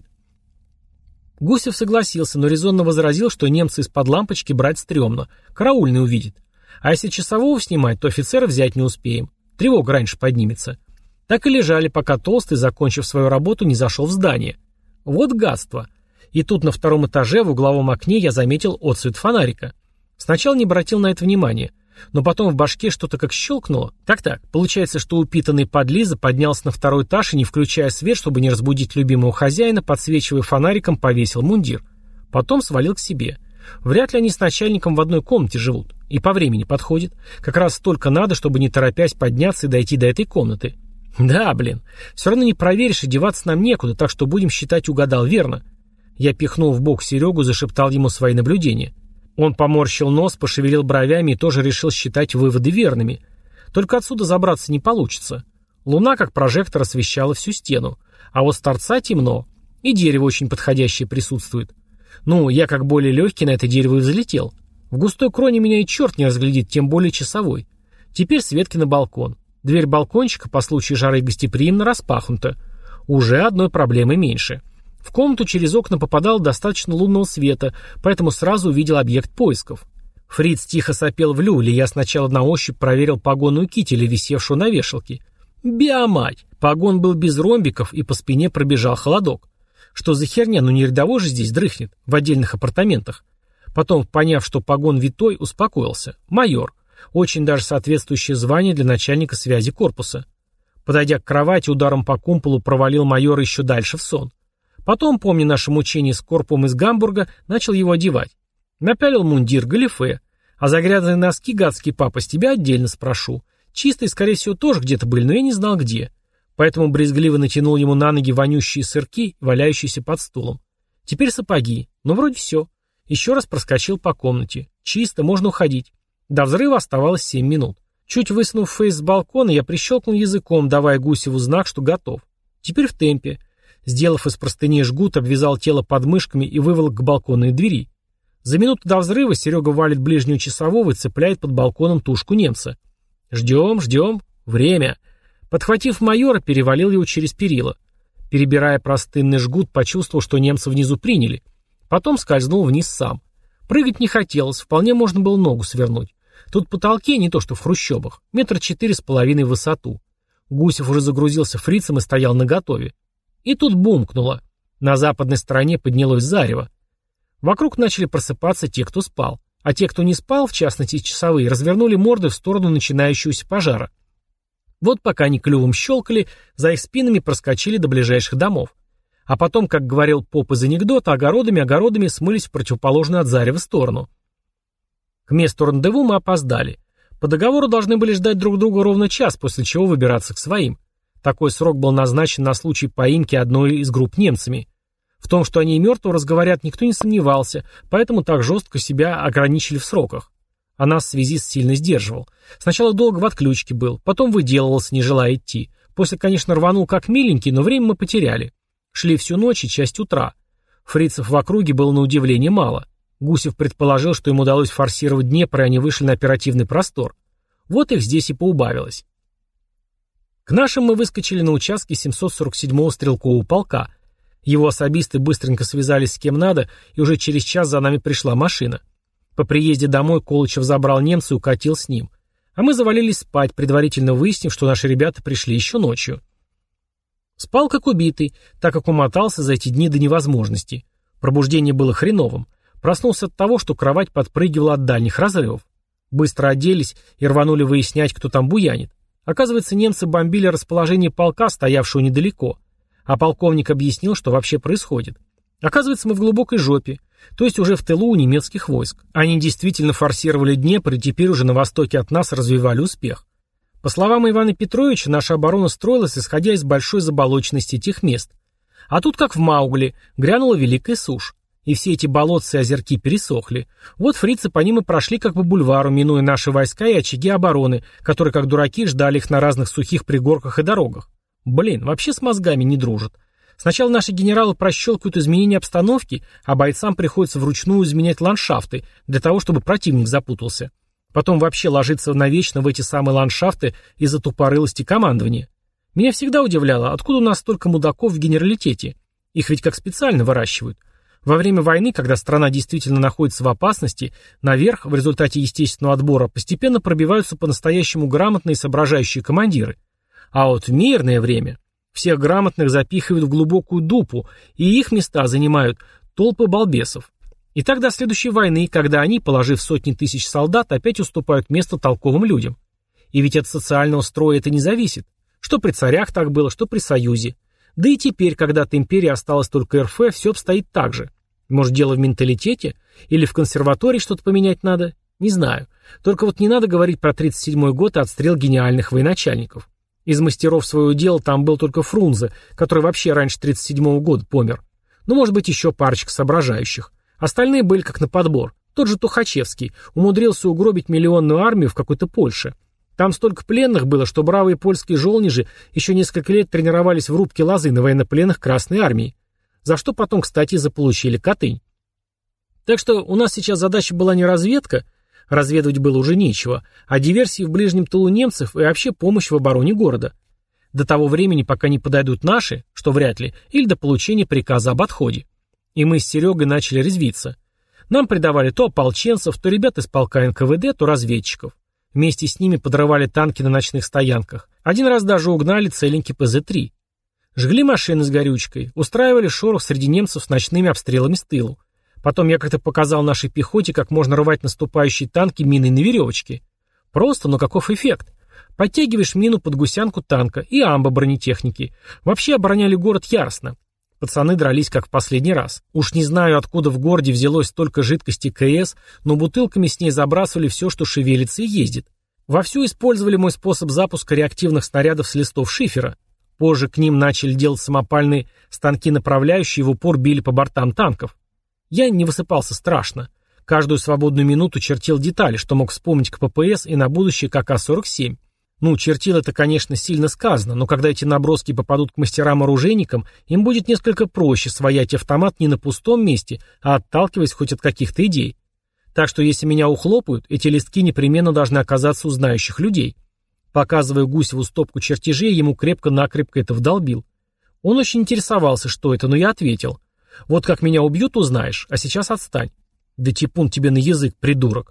Гусев согласился, но резонно возразил, что немцы из-под лампочки брать стрёмно. Караульный увидит. А если часового снимать, то офицера взять не успеем. Тревога раньше поднимется. Так и лежали, пока Толстый, закончив свою работу, не зашел в здание. Вот гадство. И тут на втором этаже в угловом окне я заметил отсвет фонарика. Сначала не обратил на это внимания. Но потом в башке что-то как щелкнуло. Так-так, получается, что упитанный подлиза поднялся на второй этаж и, не включая свет, чтобы не разбудить любимого хозяина, подсвечивая фонариком, повесил мундир. Потом свалил к себе. Вряд ли они с начальником в одной комнате живут. И по времени подходит. Как раз столько надо, чтобы не торопясь подняться и дойти до этой комнаты. Да, блин, все равно не проверишь, и деваться нам некуда, так что будем считать, угадал верно. Я пихнул в бок Серегу, зашептал ему свои наблюдения. Он поморщил нос, пошевелил бровями и тоже решил считать выводы верными. Только отсюда забраться не получится. Луна, как прожектор, освещала всю стену. А вот с торца темно. И дерево очень подходящее присутствует. Ну, я как более легкий на это дерево и взлетел. В густой кроне меня и черт не разглядит, тем более часовой. Теперь с ветки на балкон. Дверь балкончика по случаю жары гостеприимно распахнута. Уже одной проблемы меньше. В комнату через окна попадало достаточно лунного света, поэтому сразу увидел объект поисков. Фриц тихо сопел в люле, я сначала на ощупь проверил погон у кителя, висевшего на вешалке. Биомать! Погон был без ромбиков, и по спине пробежал холодок. Что за херня, ну не рядовой же здесь дрыхнет, в отдельных апартаментах. Потом, поняв, что погон витой, успокоился. Майор. Очень даже соответствующее звание для начальника связи корпуса. Подойдя к кровати, ударом по кумполу провалил майора еще дальше в сон. Потом, помня наше мучение с корпом из Гамбурга, начал его одевать. Напялил мундир, галифе. А за грязные носки, гадский папа, с тебя отдельно спрошу. Чистые, скорее всего, тоже где-то были, но я не знал где. Поэтому брезгливо натянул ему на ноги вонющие сырки, валяющиеся под стулом. Теперь сапоги. Ну, вроде все. Еще раз проскочил по комнате. Чисто, можно уходить. До взрыва оставалось 7 минут. Чуть высунув фейс с балкона, я прищелкнул языком, давая Гусеву знак, что готов. Теперь в темпе. Сделав из простыни жгут, обвязал тело подмышками и выволок к балконной двери. За минуту до взрыва Серега валит ближнего часового и цепляет под балконом тушку немца. Ждем. Время. Подхватив майора, перевалил его через перила. Перебирая простынный жгут, почувствовал, что немца внизу приняли. Потом скользнул вниз сам. Прыгать не хотелось, вполне можно было ногу свернуть. Тут потолки не то что в хрущобах, 4,5 метра в высоту. Гусев уже загрузился фрицем и стоял наготове. И тут бумкнуло. На западной стороне поднялось зарево. Вокруг начали просыпаться те, кто спал. А те, кто не спал, в частности часовые, развернули морды в сторону начинающегося пожара. Вот пока они клювом щелкали, за их спинами проскочили до ближайших домов. А потом, как говорил поп из анекдота, огородами смылись в противоположную от зарева сторону. К месту рандеву мы опоздали. По договору должны были ждать друг друга ровно час, после чего выбираться к своим. Такой срок был назначен на случай поимки одной из групп немцами. В том, что они и мертвого разговорят, никто не сомневался, поэтому так жестко себя ограничили в сроках. А нас связист сильно сдерживал. Сначала долго в отключке был, потом выделывался, не желая идти. После, конечно, рванул как миленький, но время мы потеряли. Шли всю ночь и часть утра. Фрицев в округе было на удивление мало. Гусев предположил, что им удалось форсировать Днепр, и они вышли на оперативный простор. Вот их здесь и поубавилось. К нашим мы выскочили на участке 747-го стрелкового полка. Его особисты быстренько связались с кем надо, и уже через час за нами пришла машина. По приезде домой Колычев забрал немца и укатил с ним. А мы завалились спать, предварительно выяснив, что наши ребята пришли еще ночью. Спал как убитый, так как умотался за эти дни до невозможности. Пробуждение было хреновым. Проснулся от того, что кровать подпрыгивала от дальних разрывов. Быстро оделись и рванули выяснять, кто там буянит. Оказывается, немцы бомбили расположение полка, стоявшего недалеко. А полковник объяснил, что вообще происходит. Оказывается, мы в глубокой жопе, то есть уже в тылу у немецких войск. Они действительно форсировали Днепр и теперь уже на востоке от нас развивали успех. По словам Ивана Петровича, наша оборона строилась, исходя из большой заболоченности этих мест. А тут, как в Маугли, грянула великая сушь. И все эти болотцы и озерки пересохли. Вот фрицы по ним и прошли как по бульвару, минуя наши войска и очаги обороны, которые, как дураки, ждали их на разных сухих пригорках и дорогах. Блин, вообще с мозгами не дружат. Сначала наши генералы прощелкивают изменения обстановки, а бойцам приходится вручную изменять ландшафты, для того, чтобы противник запутался. Потом вообще ложиться навечно в эти самые ландшафты из-за тупорылости командования. Меня всегда удивляло, откуда у нас столько мудаков в генералитете. Их ведь как специально выращивают. Во время войны, когда страна действительно находится в опасности, наверх, в результате естественного отбора, постепенно пробиваются по-настоящему грамотные и соображающие командиры. А вот в мирное время всех грамотных запихивают в глубокую дупу, и их места занимают толпы балбесов. И так до следующей войны, когда они, положив сотни тысяч солдат, опять уступают место толковым людям. И ведь от социального строя это не зависит. Что при царях так было, что при Союзе. Да и теперь, когда от империи осталось только РФ, все обстоит так же. Может, дело в менталитете? Или в консерватории что-то поменять надо? Не знаю. Только вот не надо говорить про 1937 год и отстрел гениальных военачальников. Из мастеров своего дела там был только Фрунзе, который вообще раньше 1937 года помер. Ну, может быть, еще парочка соображающих. Остальные были как на подбор. Тот же Тухачевский умудрился угробить миллионную армию в какой-то Польше. Там столько пленных было, что бравые польские жолнижи еще несколько лет тренировались в рубке лозы на военнопленных Красной армии. За что потом, кстати, заполучили Катынь. Так что у нас сейчас задача была не разведка, разведывать было уже нечего, а диверсии в ближнем тылу немцев и вообще помощь в обороне города. До того времени, пока не подойдут наши, что вряд ли, или до получения приказа об отходе. И мы с Серегой начали резвиться. Нам придавали то ополченцев, то ребят из полка НКВД, то разведчиков. Вместе с ними подрывали танки на ночных стоянках. Один раз даже угнали целенький ПЗ-3. Жгли машины с горючкой, устраивали шорох среди немцев с ночными обстрелами с тылу. Потом я как-то показал нашей пехоте, как можно рвать наступающие танки миной на веревочке. Просто, но каков эффект? Подтягиваешь мину под гусянку танка и амбо бронетехники. Вообще обороняли город яростно. Пацаны дрались как в последний раз. Уж не знаю, откуда в городе взялось столько жидкости КС, но бутылками с ней забрасывали все, что шевелится и ездит. Вовсю использовали мой способ запуска реактивных снарядов с листов шифера. Позже к ним начали делать самопальные станки направляющие и в упор били по бортам танков. Я не высыпался страшно. Каждую свободную минуту чертил детали, что мог вспомнить к ППС и на будущее к АК-47. Ну, чертил это, конечно, сильно сказано, но когда эти наброски попадут к мастерам-оружейникам, им будет несколько проще своять автомат не на пустом месте, а отталкиваясь хоть от каких-то идей. Так что если меня ухлопают, эти листки непременно должны оказаться у знающих людей. Показывая Гусеву стопку чертежей, ему крепко-накрепко это вдолбил. Он очень интересовался, что это, но я ответил. Вот как меня убьют, узнаешь, а сейчас отстань. Да типун тебе на язык, придурок.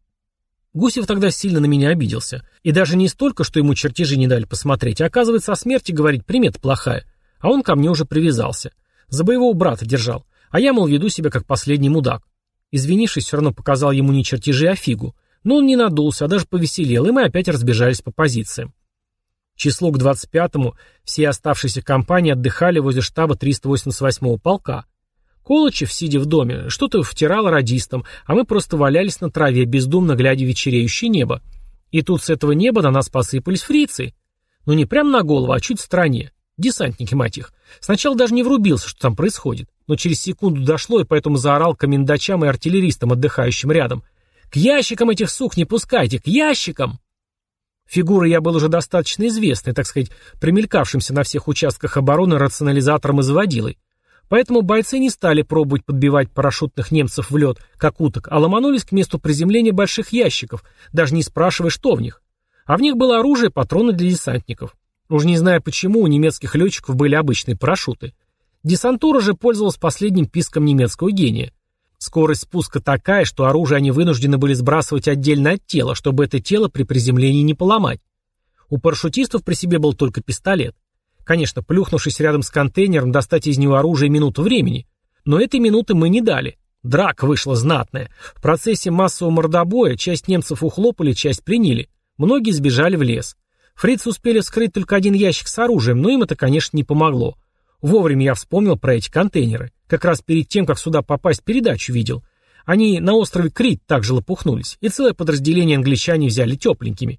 Гусев тогда сильно на меня обиделся. И даже не столько, что ему чертежи не дали посмотреть, а оказывается, о смерти говорить примета плохая. А он ко мне уже привязался. За боевого брата держал. А я, мол, веду себя как последний мудак. Извинившись, все равно показал ему не чертежи, а фигу. Но он не надулся, а даже повеселел, и мы опять разбежались по позициям. Число к 25-му все оставшиеся компании отдыхали возле штаба 388-го полка. Колычев, сидя в доме, что-то втирал радистам, а мы просто валялись на траве, бездумно глядя в вечереющее небо. И тут с этого неба на нас посыпались фрицы. Ну не прямо на голову, а чуть в стороне. Десантники, мать их. Сначала даже не врубился, что там происходит, но через секунду дошло, и поэтому заорал комендачам и артиллеристам, отдыхающим рядом. «К ящикам этих сук не пускайте! К ящикам!» Фигурой я был уже достаточно известной, так сказать, примелькавшимся на всех участках обороны рационализатором и заводилой. Поэтому бойцы не стали пробовать подбивать парашютных немцев в лед, как уток, а ломанулись к месту приземления больших ящиков, даже не спрашивая, что в них. А в них было оружие, патроны для десантников. Уж не знаю почему, у немецких летчиков были обычные парашюты. Десантура же пользовалась последним писком немецкого гения. Скорость спуска такая, что оружие они вынуждены были сбрасывать отдельно от тела, чтобы это тело при приземлении не поломать. У парашютистов при себе был только пистолет. Конечно, плюхнувшись рядом с контейнером, достать из него оружие минуту времени. Но этой минуты мы не дали. Драка вышла знатная. В процессе массового мордобоя часть немцев ухлопали, часть приняли. Многие сбежали в лес. Фрицы успели вскрыть только один ящик с оружием, но им это, конечно, не помогло. Вовремя я вспомнил про эти контейнеры. Как раз перед тем, как сюда попасть, передачу видел. Они на острове Крит также лопухнулись, и целое подразделение англичане взяли тепленькими.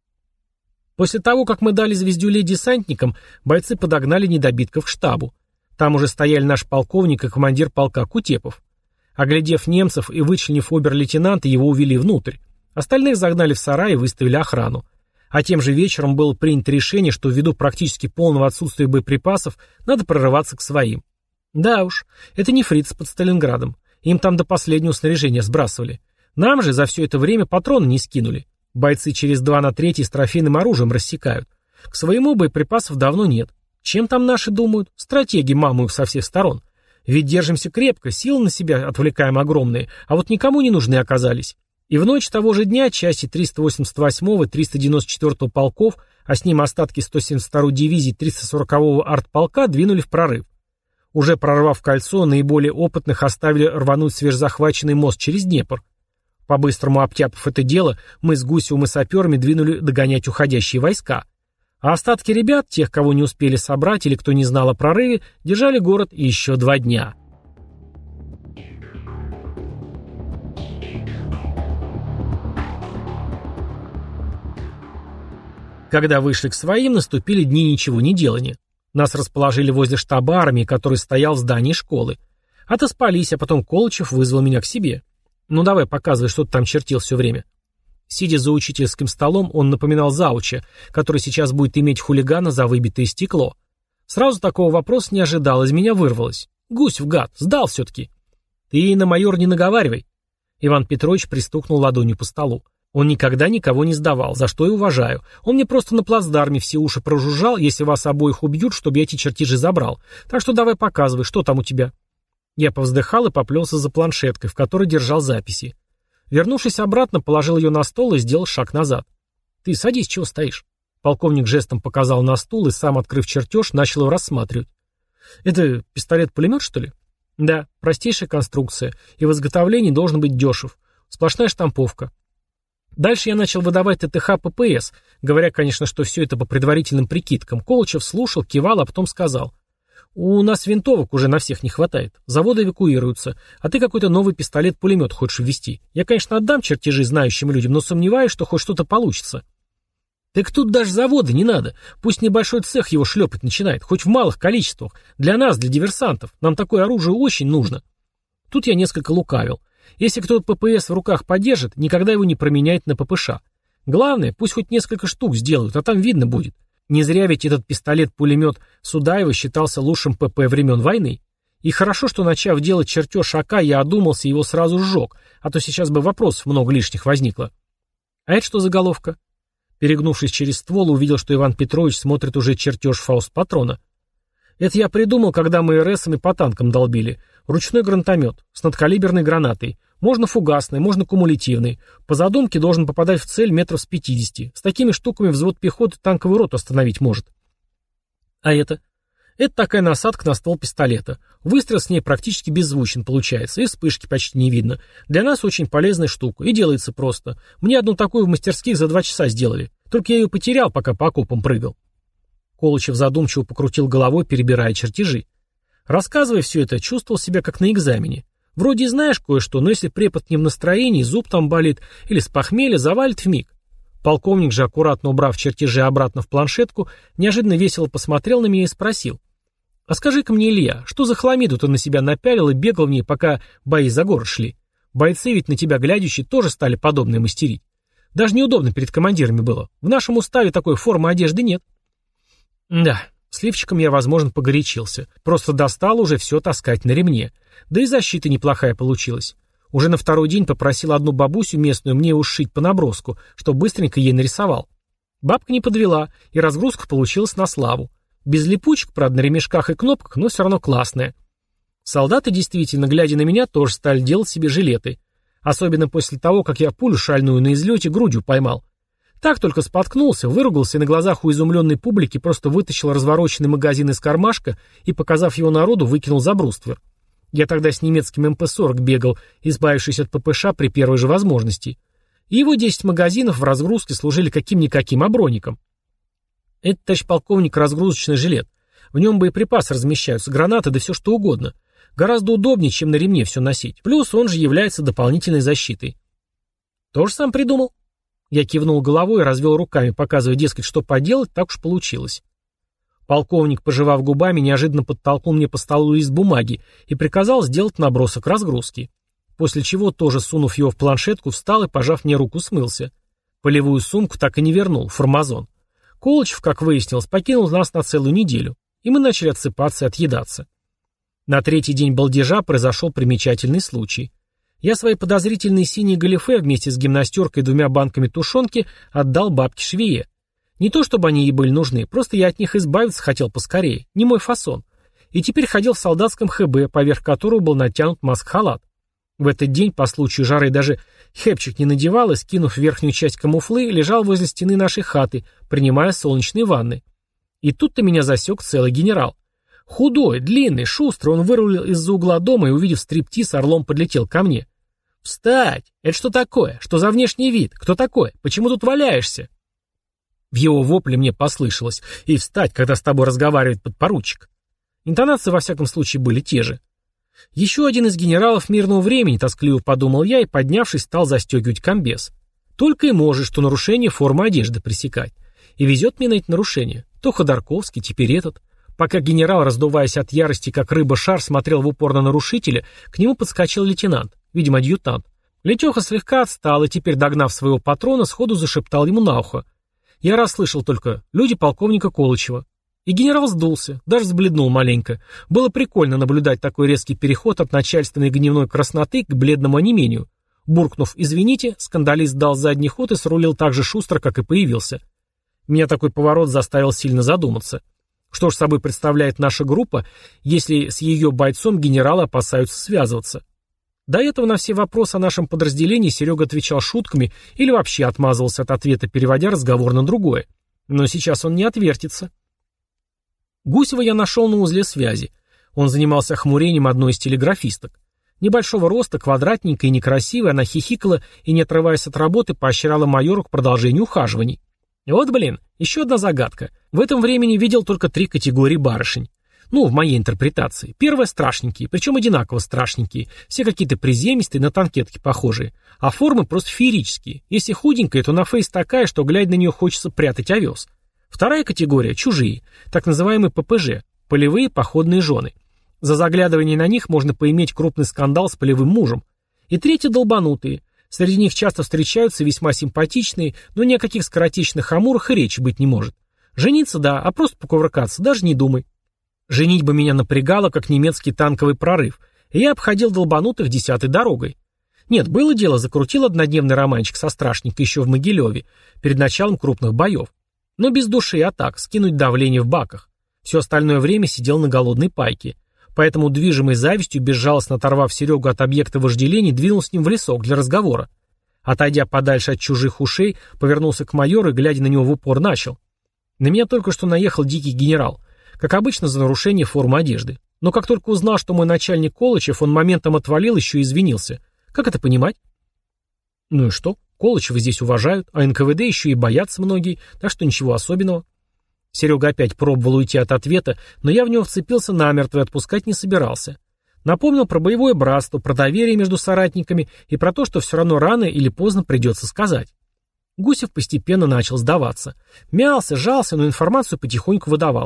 После того, как мы дали звездюлей десантникам, бойцы подогнали недобитков к штабу. Там уже стояли наш полковник и командир полка Кутепов. Оглядев немцев и вычленив обер-лейтенанта, его увели внутрь. Остальных загнали в сарай и выставили охрану. А тем же вечером было принято решение, что ввиду практически полного отсутствия боеприпасов надо прорываться к своим. Да уж, это не фрицы под Сталинградом. Им там до последнего снаряжения сбрасывали. Нам же за все это время патроны не скинули. Бойцы через 2 на 3 с трофейным оружием рассекают. К своему боеприпасов давно нет. Чем там наши думают? Стратеги маму их со всех сторон. Ведь держимся крепко, силы на себя отвлекаем огромные, а вот никому не нужны оказались. И в ночь того же дня части 388-го и 394-го полков, а с ним остатки 172-й дивизии 340-го артполка двинули в прорыв. Уже прорвав кольцо, наиболее опытных оставили рвануть свежезахваченный мост через Днепр. По-быстрому обтяпав это дело, мы с Гусевым и саперами двинули догонять уходящие войска. А остатки ребят, тех, кого не успели собрать или кто не знал о прорыве, держали город еще 2 дня. Когда вышли к своим, наступили дни ничего не делания. Нас расположили возле штаба армии, который стоял в здании школы. Отоспались, а потом Колычев вызвал меня к себе. «Ну давай, показывай, что ты там чертил все время». Сидя за учительским столом, он напоминал зауча, который сейчас будет иметь хулигана за выбитое стекло. Сразу такого вопроса не ожидал, из меня вырвалось. «Гусев, гад, сдал все-таки». «Ты на майор не наговаривай». Иван Петрович пристукнул ладонью по столу. Он никогда никого не сдавал, за что и уважаю. Он мне просто на плацдарме все уши прожужжал, если вас обоих убьют, чтобы я эти чертежи забрал. Так что давай показывай, что там у тебя. Я повздыхал и поплелся за планшеткой, в которой держал записи. Вернувшись обратно, положил ее на стол и сделал шаг назад. Ты садись, чего стоишь? Полковник жестом показал на стул и, сам открыв чертеж, начал его рассматривать. Это пистолет-пулемет, что ли? Да, простейшая конструкция, и в изготовлении должен быть дешев. Сплошная штамповка. Дальше я начал выдавать ТТХ ППС, говоря, конечно, что все это по предварительным прикидкам. Колычев слушал, кивал, а потом сказал. У нас винтовок уже на всех не хватает. Заводы эвакуируются, а ты какой-то новый пистолет-пулемет хочешь ввести. Я, конечно, отдам чертежи знающим людям, но сомневаюсь, что хоть что-то получится. Так тут даже завода не надо. Пусть небольшой цех его шлепать начинает, хоть в малых количествах. Для нас, для диверсантов. Нам такое оружие очень нужно. Тут я несколько лукавил. Если кто-то ППС в руках подержит, никогда его не променяет на ППШ. Главное, пусть хоть несколько штук сделают, а там видно будет. Не зря ведь этот пистолет-пулемет Судаева считался лучшим ПП времен войны. И хорошо, что, начав делать чертеж АК, я одумался и его сразу сжег, а то сейчас бы вопросов много лишних возникло. А это что за головка? Перегнувшись через ствол, увидел, что Иван Петрович смотрит уже чертеж фауст-патрона. Это я придумал, когда мы РСами по танкам долбили. Ручной гранатомет с надкалиберной гранатой. Можно фугасный, можно кумулятивный. По задумке должен попадать в цель метров с 50. С такими штуками взвод пехоты танковую роту остановить может. А это? Это такая насадка на ствол пистолета. Выстрел с ней практически беззвучен получается, и вспышки почти не видно. Для нас очень полезная штука, и делается просто. Мне одну такую в мастерских за 2 часа сделали. Только я ее потерял, пока по окопам прыгал. Колычев задумчиво покрутил головой, перебирая чертежи. Рассказывая все это, чувствовал себя как на экзамене. Вроде знаешь кое-что, но если препод не в настроении, зуб там болит, или с похмелья, завалит вмиг. Полковник же, аккуратно убрав чертежи обратно в планшетку, неожиданно весело посмотрел на меня и спросил. А скажи-ка мне, Илья, что за хламиду ты на себя напялил и бегал в ней, пока бои за город шли? Бойцы ведь на тебя глядящие тоже стали подобное мастерить. Даже неудобно перед командирами было. В нашем уставе такой формы одежды нет. Да, с лифчиком я, возможно, погорячился. Просто достал уже все таскать на ремне. Да и защита неплохая получилась. Уже на второй день попросил одну бабусю местную мне ушить по наброску, чтобы быстренько ей нарисовал. Бабка не подвела, и разгрузка получилась на славу. Без липучек, правда, на ремешках и кнопках, но все равно классная. Солдаты, действительно, глядя на меня, тоже стали делать себе жилеты. Особенно после того, как я пулю шальную на излете грудью поймал. Так только споткнулся, выругался и на глазах у изумленной публики просто вытащил развороченный магазин из кармашка и, показав его народу, выкинул за бруствер. Я тогда с немецким МП-40 бегал, избавившись от ППШ при первой же возможности. И его 10 магазинов в разгрузке служили каким-никаким оброником. Это, товарищ полковник, разгрузочный жилет. В нем боеприпасы размещаются, гранаты, да все что угодно. Гораздо удобнее, чем на ремне все носить. Плюс он же является дополнительной защитой. Тоже сам придумал? Я кивнул головой и развел руками, показывая, дескать, что поделать, так уж получилось. Полковник, пожевав губами, неожиданно подтолкнул мне по столу лист бумаги и приказал сделать набросок разгрузки. После чего, тоже сунув его в планшетку, встал и, пожав мне руку, смылся. Полевую сумку так и не вернул, формазон. Колычев, как выяснилось, покинул нас на целую неделю, и мы начали отсыпаться и отъедаться. На третий день балдежа произошел примечательный случай. Я свои подозрительные синие галифе вместе с гимнастеркой и 2 банками тушенки отдал бабке-швее. Не то чтобы они ей были нужны, просто я от них избавиться хотел поскорее, не мой фасон. И теперь ходил в солдатском ХБ, поверх которого был натянут маск-халат. В этот день, по случаю жары, даже хэпчик не надевал и, скинув верхнюю часть камуфлы, лежал возле стены нашей хаты, принимая солнечные ванны. И тут-то меня засек целый генерал. Худой, длинный, шустрый, он вырулил из-за угла дома и, увидев стриптиз, орлом подлетел ко мне. «Встать! Это что такое? Что за внешний вид? Кто такой? Почему тут валяешься?» В его вопле мне послышалось: «И встать, когда с тобой разговаривает подпоручик». Интонации, во всяком случае, были те же. Еще один из генералов мирного времени, тоскливо подумал я и, поднявшись, стал застегивать комбез. Только и может, что нарушение формы одежды пресекать. И везет мне на эти нарушения. То Ходорковский, теперь этот. Пока генерал, раздуваясь от ярости, как рыба-шар, смотрел в упор на нарушителя, к нему подскочил лейтенант, видимо, адъютант. Летеха слегка отстал и теперь, догнав своего патрона, сходу зашептал ему на ухо. Я расслышал только «люди полковника Колычева». И генерал сдулся, даже взбледнул маленько. Было прикольно наблюдать такой резкий переход от начальственной гневной красноты к бледному онемению. Буркнув «извините», скандалист дал задний ход и срулил так же шустро, как и появился. Меня такой поворот заставил сильно задуматься. Что ж собой представляет наша группа, если с ее бойцом генералы опасаются связываться? До этого на все вопросы о нашем подразделении Серега отвечал шутками или вообще отмазывался от ответа, переводя разговор на другое. Но сейчас он не отвертится. Гусева я нашел на узле связи. Он занимался охмурением одной из телеграфисток. Небольшого роста, квадратненькая и некрасивая, она хихикала и, не отрываясь от работы, поощряла майору к продолжению ухаживаний. Вот, еще одна загадка. В этом времени видел только 3 категории барышень. Ну, в моей интерпретации. Первая — страшненькие, причем одинаково страшненькие. Все какие-то приземистые, на танкетки похожие. А формы просто феерические. Если худенькая, то на фейс такая, что, глядя на нее, хочется прятать овес. Вторая категория — чужие, так называемые ППЖ, полевые походные жены. За заглядывание на них можно поиметь крупный скандал с полевым мужем. И третьи — долбанутые. Среди них часто встречаются весьма симпатичные, но ни о каких скоротечных амурах и речи быть не может. Жениться — да, а просто покувыркаться — даже не думай. Женитьба меня напрягала, как немецкий танковый прорыв, и я обходил долбанутых 10-й дорогой. Нет, было дело, закрутил однодневный романчик со страшненькой еще в Могилеве, перед началом крупных боев. Но без души, а так, скинуть давление в баках. Все остальное время сидел на голодной пайке. Поэтому, движимый завистью, безжалостно оторвав Серегу от объекта вожделений, двинул с ним в лесок для разговора. Отойдя подальше от чужих ушей, повернулся к майору и, глядя на него в упор, начал. На меня только что наехал дикий генерал. Как обычно, за нарушение формы одежды. Но как только узнал, что мой начальник Колычев, он моментом отвалил, еще и извинился. Как это понимать? Ну и что? Колычева здесь уважают, а НКВД еще и боятся многие, так что ничего особенного. Серега опять пробовал уйти от ответа, но я в него вцепился намертво и отпускать не собирался. Напомнил про боевое братство, про доверие между соратниками и про то, что все равно рано или поздно придется сказать. Гусев постепенно начал сдаваться. Мялся, жался, но информацию потихоньку выдавал.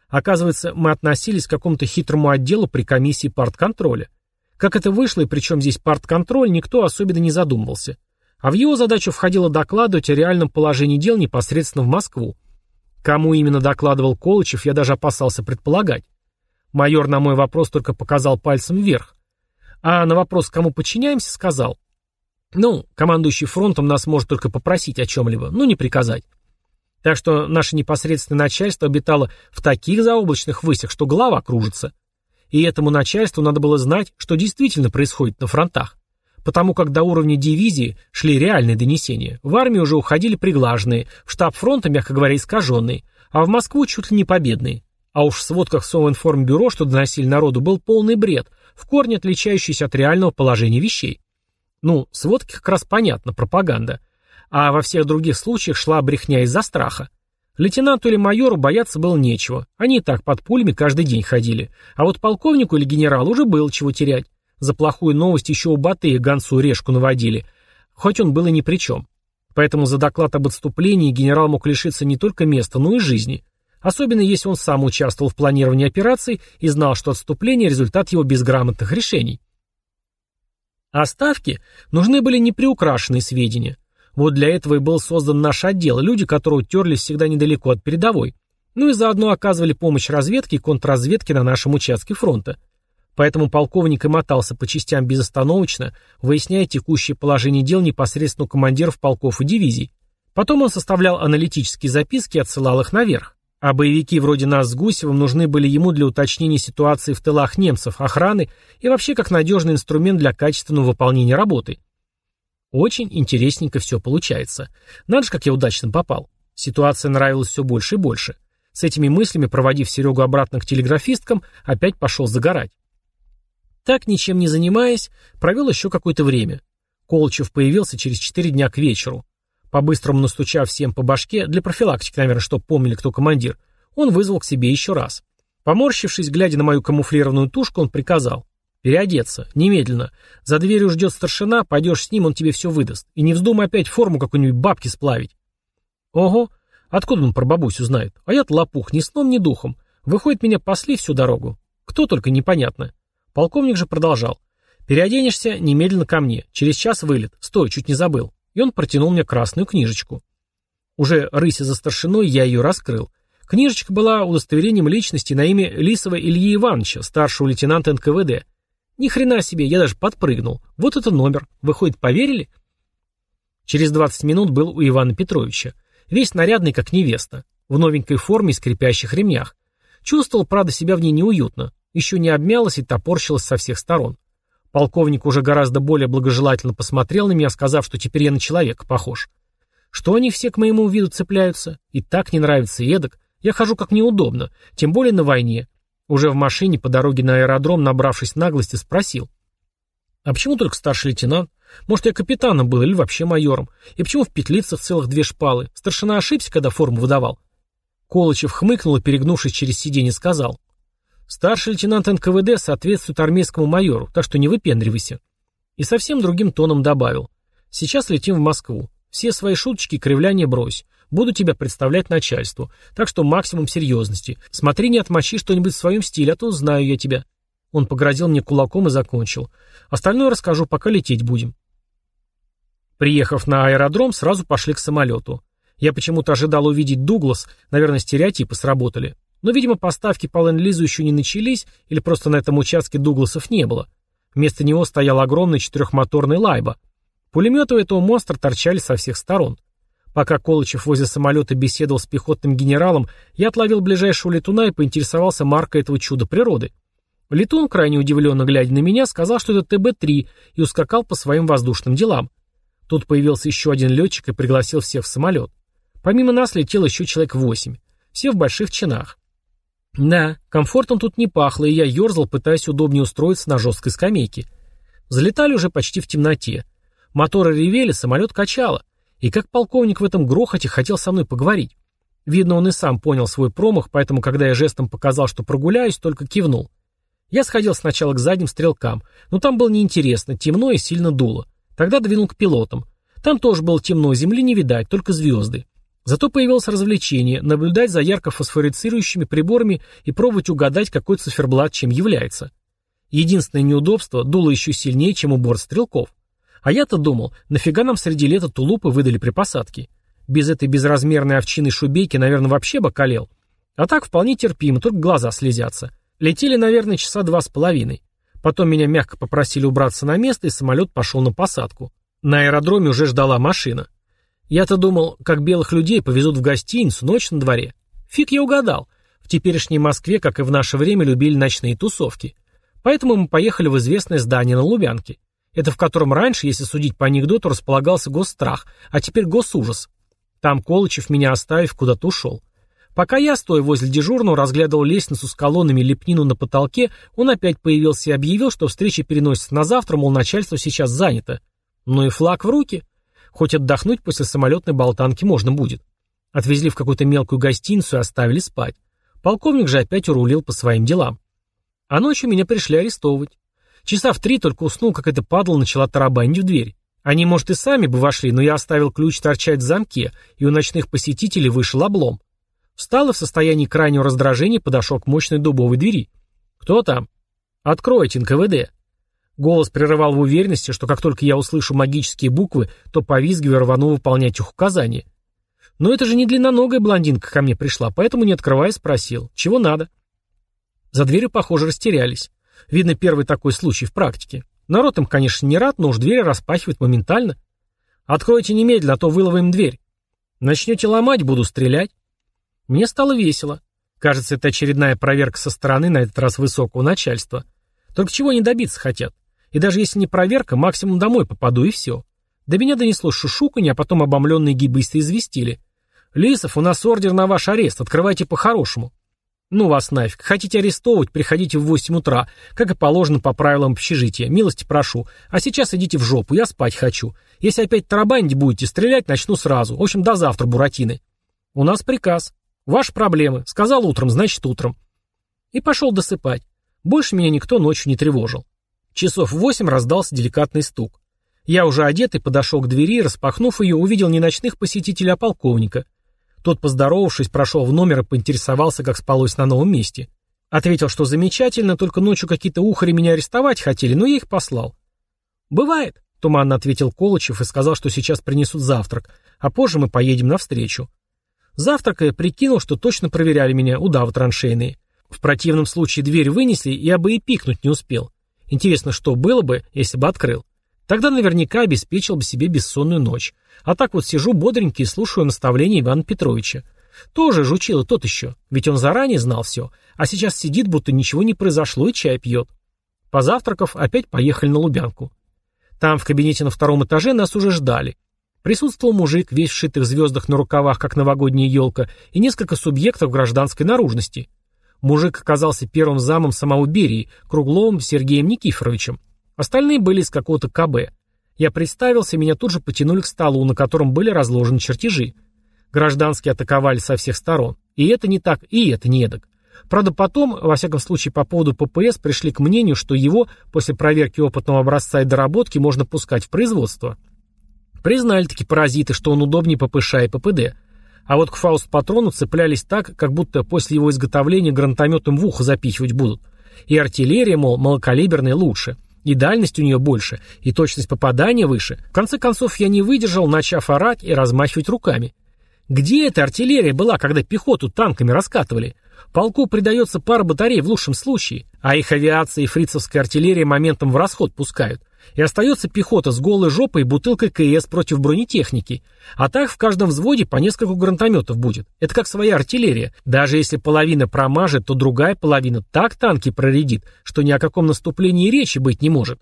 Оказывается, мы относились к какому-то хитрому отделу при комиссии партконтроля. Как это вышло и причем здесь партконтроль, никто особенно не задумывался. А в его задачу входило докладывать о реальном положении дел непосредственно в Москву. Кому именно докладывал Колычев, я даже опасался предполагать. Майор на мой вопрос только показал пальцем вверх. А на вопрос, кому подчиняемся, сказал: командующий фронтом нас может только попросить о чем-либо, но не приказать. Так что наше непосредственное начальство обитало в таких заоблачных высях, что голова кружится. И этому начальству надо было знать, что действительно происходит на фронтах. Потому как до уровня дивизии шли реальные донесения. В армию уже уходили приглаженные, в штаб фронта, мягко говоря, искаженные, а в Москву чуть ли не победные. А уж в сводках Совинформбюро, что доносили народу, был полный бред, в корне отличающийся от реального положения вещей. Сводки как раз понятно, пропаганда. А во всех других случаях шла брехня из-за страха. Лейтенанту или майору бояться было нечего. Они и так под пулями каждый день ходили. А вот полковнику или генералу уже было чего терять. За плохую новость еще у Батыя гонцу решку наводили, хоть он был и ни при чем. Поэтому за доклад об отступлении генерал мог лишиться не только места, но и жизни. Особенно если он сам участвовал в планировании операций и знал, что отступление – результат его безграмотных решений. А ставки нужны были неприукрашенные сведения. Вот для этого и был создан наш отдел, люди, которые терлись всегда недалеко от передовой. И заодно оказывали помощь разведке и контрразведке на нашем участке фронта. Поэтому полковник и мотался по частям безостановочно, выясняя текущее положение дел непосредственно у командиров полков и дивизий. Потом он составлял аналитические записки и отсылал их наверх. А боевики вроде нас с Гусевым нужны были ему для уточнения ситуации в тылах немцев, охраны и вообще как надежный инструмент для качественного выполнения работы. Очень интересненько все получается. Надо же, как я удачно попал. Ситуация нравилась все больше и больше. С этими мыслями, проводив Серегу обратно к телеграфисткам, опять пошел загорать. Так, ничем не занимаясь, провел еще какое-то время. Колычев появился через 4 дня к вечеру. По-быстрому настучав всем по башке, для профилактики, наверное, чтоб помнили, кто командир, он вызвал к себе еще раз. Поморщившись, глядя на мою камуфлированную тушку, он приказал: переодеться, немедленно. За дверью ждет старшина, пойдешь с ним, он тебе все выдаст. И не вздумай опять форму какой-нибудь бабки сплавить. Ого, откуда он про бабусю знает? А я-то лопух, ни сном, ни духом. Выходит, меня пасли всю дорогу. Кто только, непонятно. Полковник же продолжал: переоденешься, немедленно ко мне. Через час вылет. Стой, чуть не забыл. И он протянул мне красную книжечку. Уже рыся за старшиной, я ее раскрыл. Книжечка была удостоверением личности на имя Лисова Ильи Ивановича, старшего лейтенанта НКВД. Ни хрена себе, я даже подпрыгнул. Вот это номер. Выходит, поверили? Через 20 минут был у Ивана Петровича. Весь нарядный, как невеста. В новенькой форме и скрипящих ремнях. Чувствовал, правда, себя в ней неуютно. Еще не обмялась и топорщилась со всех сторон. Полковник уже гораздо более благожелательно посмотрел на меня, сказав, что теперь я на человека похож. Что они все к моему виду цепляются? И так не нравится эдак. Я хожу как неудобно, тем более на войне. Уже в машине по дороге на аэродром, набравшись наглости, спросил: а почему только старший лейтенант? Может, я капитаном был или вообще майором? И почему в петлицах целых 2 шпалы? Старшина ошибся, когда форму выдавал? Колычев хмыкнул и, перегнувшись через сиденье, сказал: старший лейтенант НКВД соответствует армейскому майору, так что не выпендривайся. И совсем другим тоном добавил: сейчас летим в Москву. Все свои шуточки и кривляния брось. Буду тебя представлять начальству. Так что максимум серьезности. Смотри, не отмочи что-нибудь в своем стиле, а то знаю я тебя. Он погрозил мне кулаком и закончил: остальное расскажу, пока лететь будем. Приехав на аэродром, сразу пошли к самолету. Я почему-то ожидал увидеть Дуглас, наверное, стереотипы сработали. Но, видимо, поставки по ленд-лизу еще не начались, или просто на этом участке Дугласов не было. Вместо него стоял огромный 4-моторный Лайба. Пулеметы у этого монстра торчали со всех сторон. Пока Колычев возле самолета беседовал с пехотным генералом, я отловил ближайшего летуна и поинтересовался маркой этого чуда природы. Летун, крайне удивленно глядя на меня, сказал, что это ТБ-3, и ускакал по своим воздушным делам. Тут появился еще один летчик и пригласил всех в самолет. Помимо нас летело еще человек 8. Все в больших чинах. Да, комфортом тут не пахло, и я ерзал, пытаясь удобнее устроиться на жесткой скамейке. Взлетали уже почти в темноте. Моторы ревели, самолет качало. И как полковник в этом грохоте хотел со мной поговорить. Видно, он и сам понял свой промах, поэтому, когда я жестом показал, что прогуляюсь, только кивнул. Я сходил сначала к задним стрелкам, но там было неинтересно, темно и сильно дуло. Тогда двинул к пилотам. Там тоже было темно, земли не видать, только звезды. Зато появилось развлечение – наблюдать за ярко фосфорицирующими приборами и пробовать угадать, какой циферблат чем является. Единственное неудобство – дуло еще сильнее, чем у бортстрелков. А я-то думал, нафига нам среди лета тулупы выдали при посадке? Без этой безразмерной овчиной шубейки, наверное, вообще бы околел. А так вполне терпимо, только глаза слезятся. Летели, наверное, часа 2,5. Потом меня мягко попросили убраться на место, и самолет пошел на посадку. На аэродроме уже ждала машина. Я-то думал, как белых людей повезут в гостиницу, ночь на дворе. Фиг я угадал. В теперешней Москве, как и в наше время, любили ночные тусовки. Поэтому мы поехали в известное здание на Лубянке. Это в котором раньше, если судить по анекдоту, располагался госстрах, а теперь госужас. Там Колычев, меня оставив, куда-то ушел. Пока я, стоя возле дежурного, разглядывал лестницу с колоннами и лепнину на потолке, он опять появился и объявил, что встреча переносится на завтра, мол, начальство сейчас занято. Ну и флаг в руки. Хоть отдохнуть после самолетной болтанки можно будет. Отвезли в какую-то мелкую гостиницу и оставили спать. Полковник же опять урулил по своим делам. А ночью меня пришли арестовывать. Часа в 3 только уснул, как эта падла начала тарабанить в дверь. Они, может, и сами бы вошли, но я оставил ключ торчать в замке, и у ночных посетителей вышел облом. Встал и в состоянии крайнего раздражения подошел к мощной дубовой двери. «Кто там?» «Откройте, НКВД». Голос прерывал в уверенности, что как только я услышу магические буквы, то повизгиваю рвану выполнять их указания. Но это же не длинноногая блондинка ко мне пришла, поэтому, не открывая, спросил, чего надо. За дверью, похоже, растерялись. Видно, первый такой случай в практике. Народ им, конечно, не рад, но уж двери распахивают моментально. «Откройте немедленно, а то выловим дверь». «Начнете ломать, буду стрелять». Мне стало весело. Кажется, это очередная проверка со стороны, на этот раз высокого начальства. Только чего они добиться хотят? И даже если не проверка, максимум домой попаду и все. До меня донесло шушуканье, а потом обомленные гибысты известили. «Лисов, у нас ордер на ваш арест, открывайте по-хорошему». «Ну вас нафиг. Хотите арестовывать, приходите в 8 утра, как и положено по правилам общежития. Милости прошу. А сейчас идите в жопу, я спать хочу. Если опять тарабанить будете, стрелять начну сразу. В общем, до завтра, буратины». «У нас приказ. Ваши проблемы. Сказал утром, значит утром». И пошел досыпать. Больше меня никто ночью не тревожил. Часов в 8 раздался деликатный стук. Я уже одетый подошел к двери и, распахнув ее, увидел не ночных посетителей, а полковника. Тот, поздоровавшись, прошел в номер и поинтересовался, как спалось на новом месте. Ответил, что замечательно, только ночью какие-то ухари меня арестовать хотели, но я их послал. «Бывает», — туманно ответил Колычев и сказал, что сейчас принесут завтрак, а позже мы поедем навстречу. Завтракая, прикинул, что точно проверяли меня, удавы траншейные. В противном случае дверь вынесли, я бы и пикнуть не успел. Интересно, что было бы, если бы открыл. Тогда наверняка обеспечил бы себе бессонную ночь. А так вот сижу бодренький и слушаю наставления Ивана Петровича. Тоже жучило тот еще, ведь он заранее знал все, а сейчас сидит, будто ничего не произошло и чай пьет. Позавтракав, опять поехали на Лубянку. Там, в кабинете на 2-м этаже, нас уже ждали. Присутствовал мужик, весь в шитых звездах на рукавах, как новогодняя елка, и несколько субъектов гражданской наружности. Мужик оказался первым замом самого Берии, Кругловым Сергеем Никифоровичем. Остальные были из какого-то КБ. Я представился, меня тут же потянули к столу, на котором были разложены чертежи. Гражданские атаковали со всех сторон. И это не так, и это не эдак. Правда, потом, во всяком случае по поводу ППС, пришли к мнению, что его, после проверки опытного образца и доработки, можно пускать в производство. Признали-таки паразиты, что он удобнее ППШ и ППД. А вот к фауст-патрону цеплялись так, как будто после его изготовления гранатометом в ухо запихивать будут. И артиллерия, мол, малокалиберная лучше. И дальность у нее больше, и точность попадания выше. В конце концов, я не выдержал, начав орать и размахивать руками. Где эта артиллерия была, когда пехоту танками раскатывали? Полку придается пара батарей в лучшем случае, а их авиация и фрицевская артиллерия моментом в расход пускают. И остается пехота с голой жопой и бутылкой КС против бронетехники. А так в каждом взводе по нескольку гранатометов будет. Это как своя артиллерия. Даже если половина промажет, то другая половина так танки проредит, что ни о каком наступлении речи быть не может.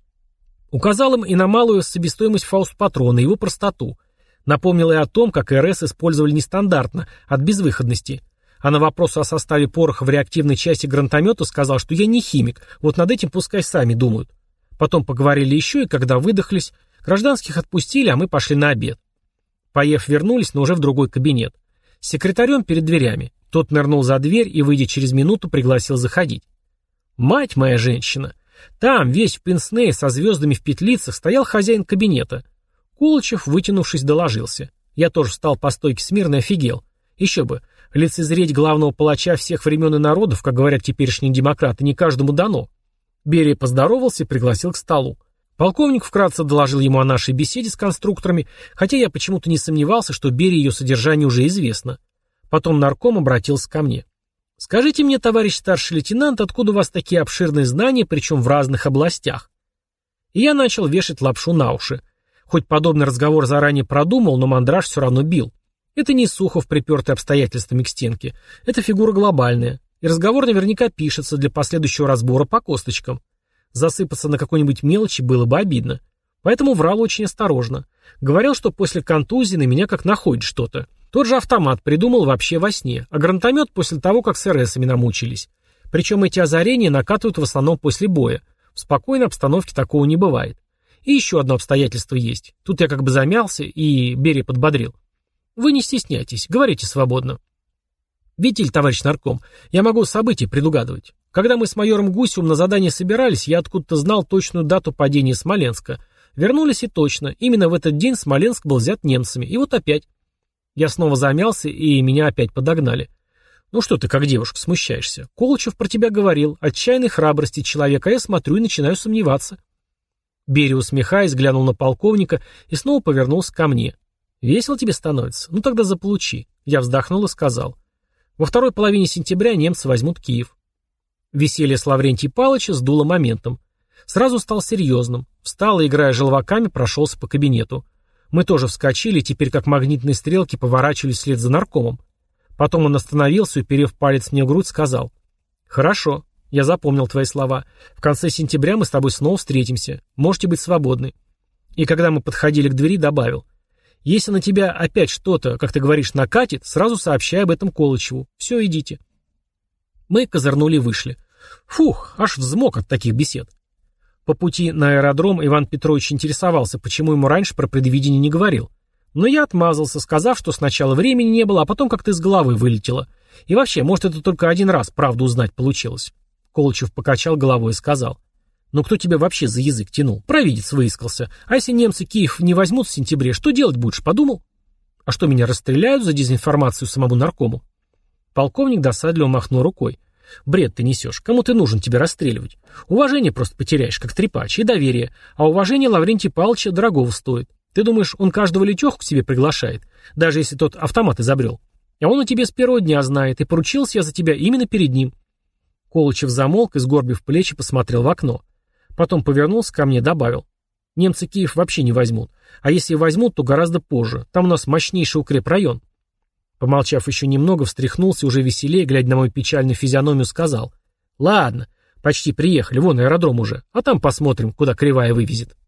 Указал им и на малую себестоимость фауст-патрона, и его простоту. Напомнил и о том, как РС использовали нестандартно, от безвыходности. А на вопрос о составе пороха в реактивной части гранатомета сказал, что я не химик, вот над этим пускай сами думают. Потом поговорили еще, и когда выдохлись, гражданских отпустили, а мы пошли на обед. Поев, вернулись, но уже в другой кабинет. С секретарем перед дверями. Тот нырнул за дверь и, выйдя через минуту, пригласил заходить. Мать моя женщина! Там, весь в пенсне со звездами в петлицах, стоял хозяин кабинета. Колычев, вытянувшись, доложился. Я тоже встал по стойке смирно и офигел. Еще бы, лицезреть главного палача всех времен и народов, как говорят теперешние демократы, не каждому дано. Берия поздоровался и пригласил к столу. Полковник вкратце доложил ему о нашей беседе с конструкторами, хотя я почему-то не сомневался, что Берии ее содержание уже известно. Потом нарком обратился ко мне. «Скажите мне, товарищ старший лейтенант, откуда у вас такие обширные знания, причем в разных областях?» И я начал вешать лапшу на уши. Хоть подобный разговор заранее продумал, но мандраж все равно бил. Это не Сухов, припертый обстоятельствами к стенке. Это фигура глобальная. И разговор наверняка пишется для последующего разбора по косточкам. Засыпаться на какой-нибудь мелочи было бы обидно. Поэтому врал очень осторожно. Говорил, что после контузии на меня как находит что-то. Тот же автомат придумал вообще во сне, а гранатомет после того, как с РСами намучились. Причем эти озарения накатывают в основном после боя. В спокойной обстановке такого не бывает. И еще одно обстоятельство есть. Тут я как бы замялся, и Берия подбодрил. Вы не стесняйтесь, говорите свободно. Видите ли, товарищ нарком, я могу события предугадывать. Когда мы с майором Гусевым на задание собирались, я откуда-то знал точную дату падения Смоленска. Вернулись и точно. Именно в этот день Смоленск был взят немцами. И вот опять. Я снова замялся, и меня опять подогнали. Ну что ты, как девушка, смущаешься? Колычев про тебя говорил. Отчаянной храбрости человека, а я смотрю и начинаю сомневаться. Берия, усмехаясь, глянул на полковника и снова повернулся ко мне. Весело тебе становится? Ну тогда заполучи. Я вздохнул и сказал. Во второй половине сентября немцы возьмут Киев. Веселье с Лаврентия Павловича сдуло моментом. Сразу стал серьезным. Встал и, играя желваками, прошелся по кабинету. Мы тоже вскочили, и теперь как магнитные стрелки поворачивались вслед за наркомом. Потом он остановился и, уперев палец мне в грудь, сказал. «Хорошо, я запомнил твои слова. В конце сентября мы с тобой снова встретимся. Можете быть свободны». И когда мы подходили к двери, добавил. «Если на тебя опять что-то, как ты говоришь, накатит, сразу сообщай об этом Колычеву. Все, идите». Мы козырнули и вышли. Фух, аж взмок от таких бесед. По пути на аэродром Иван Петрович интересовался, почему ему раньше про предвидение не говорил. Но я отмазался, сказав, что сначала времени не было, а потом как-то из головы вылетело. И вообще, может, это только один раз правду узнать получилось. Колычев покачал головой и сказал. «Ну кто тебя вообще за язык тянул? Провидец выискался. А если немцы Киев не возьмут в сентябре, что делать будешь, подумал? А что, меня расстреляют за дезинформацию самому наркому?» Полковник досадливо махнул рукой. «Бред ты несешь. Кому ты нужен тебя расстреливать? Уважение просто потеряешь, как трепач, и доверие. А уважение Лаврентия Павловича дорогого стоит. Ты думаешь, он каждого летеху к себе приглашает, даже если тот автомат изобрел? А он о тебе с первого дня знает, и поручился я за тебя именно перед ним». Колычев замолк и, сгорбив плечи, посмотрел в окно. Потом повернулся ко мне и добавил. «Немцы Киев вообще не возьмут. А если и возьмут, то гораздо позже. Там у нас мощнейший укрепрайон». Помолчав еще немного, встряхнулся и уже веселее, глядя на мою печальную физиономию, сказал. «Ладно, почти приехали, вон аэродром уже, а там посмотрим, куда кривая вывезет».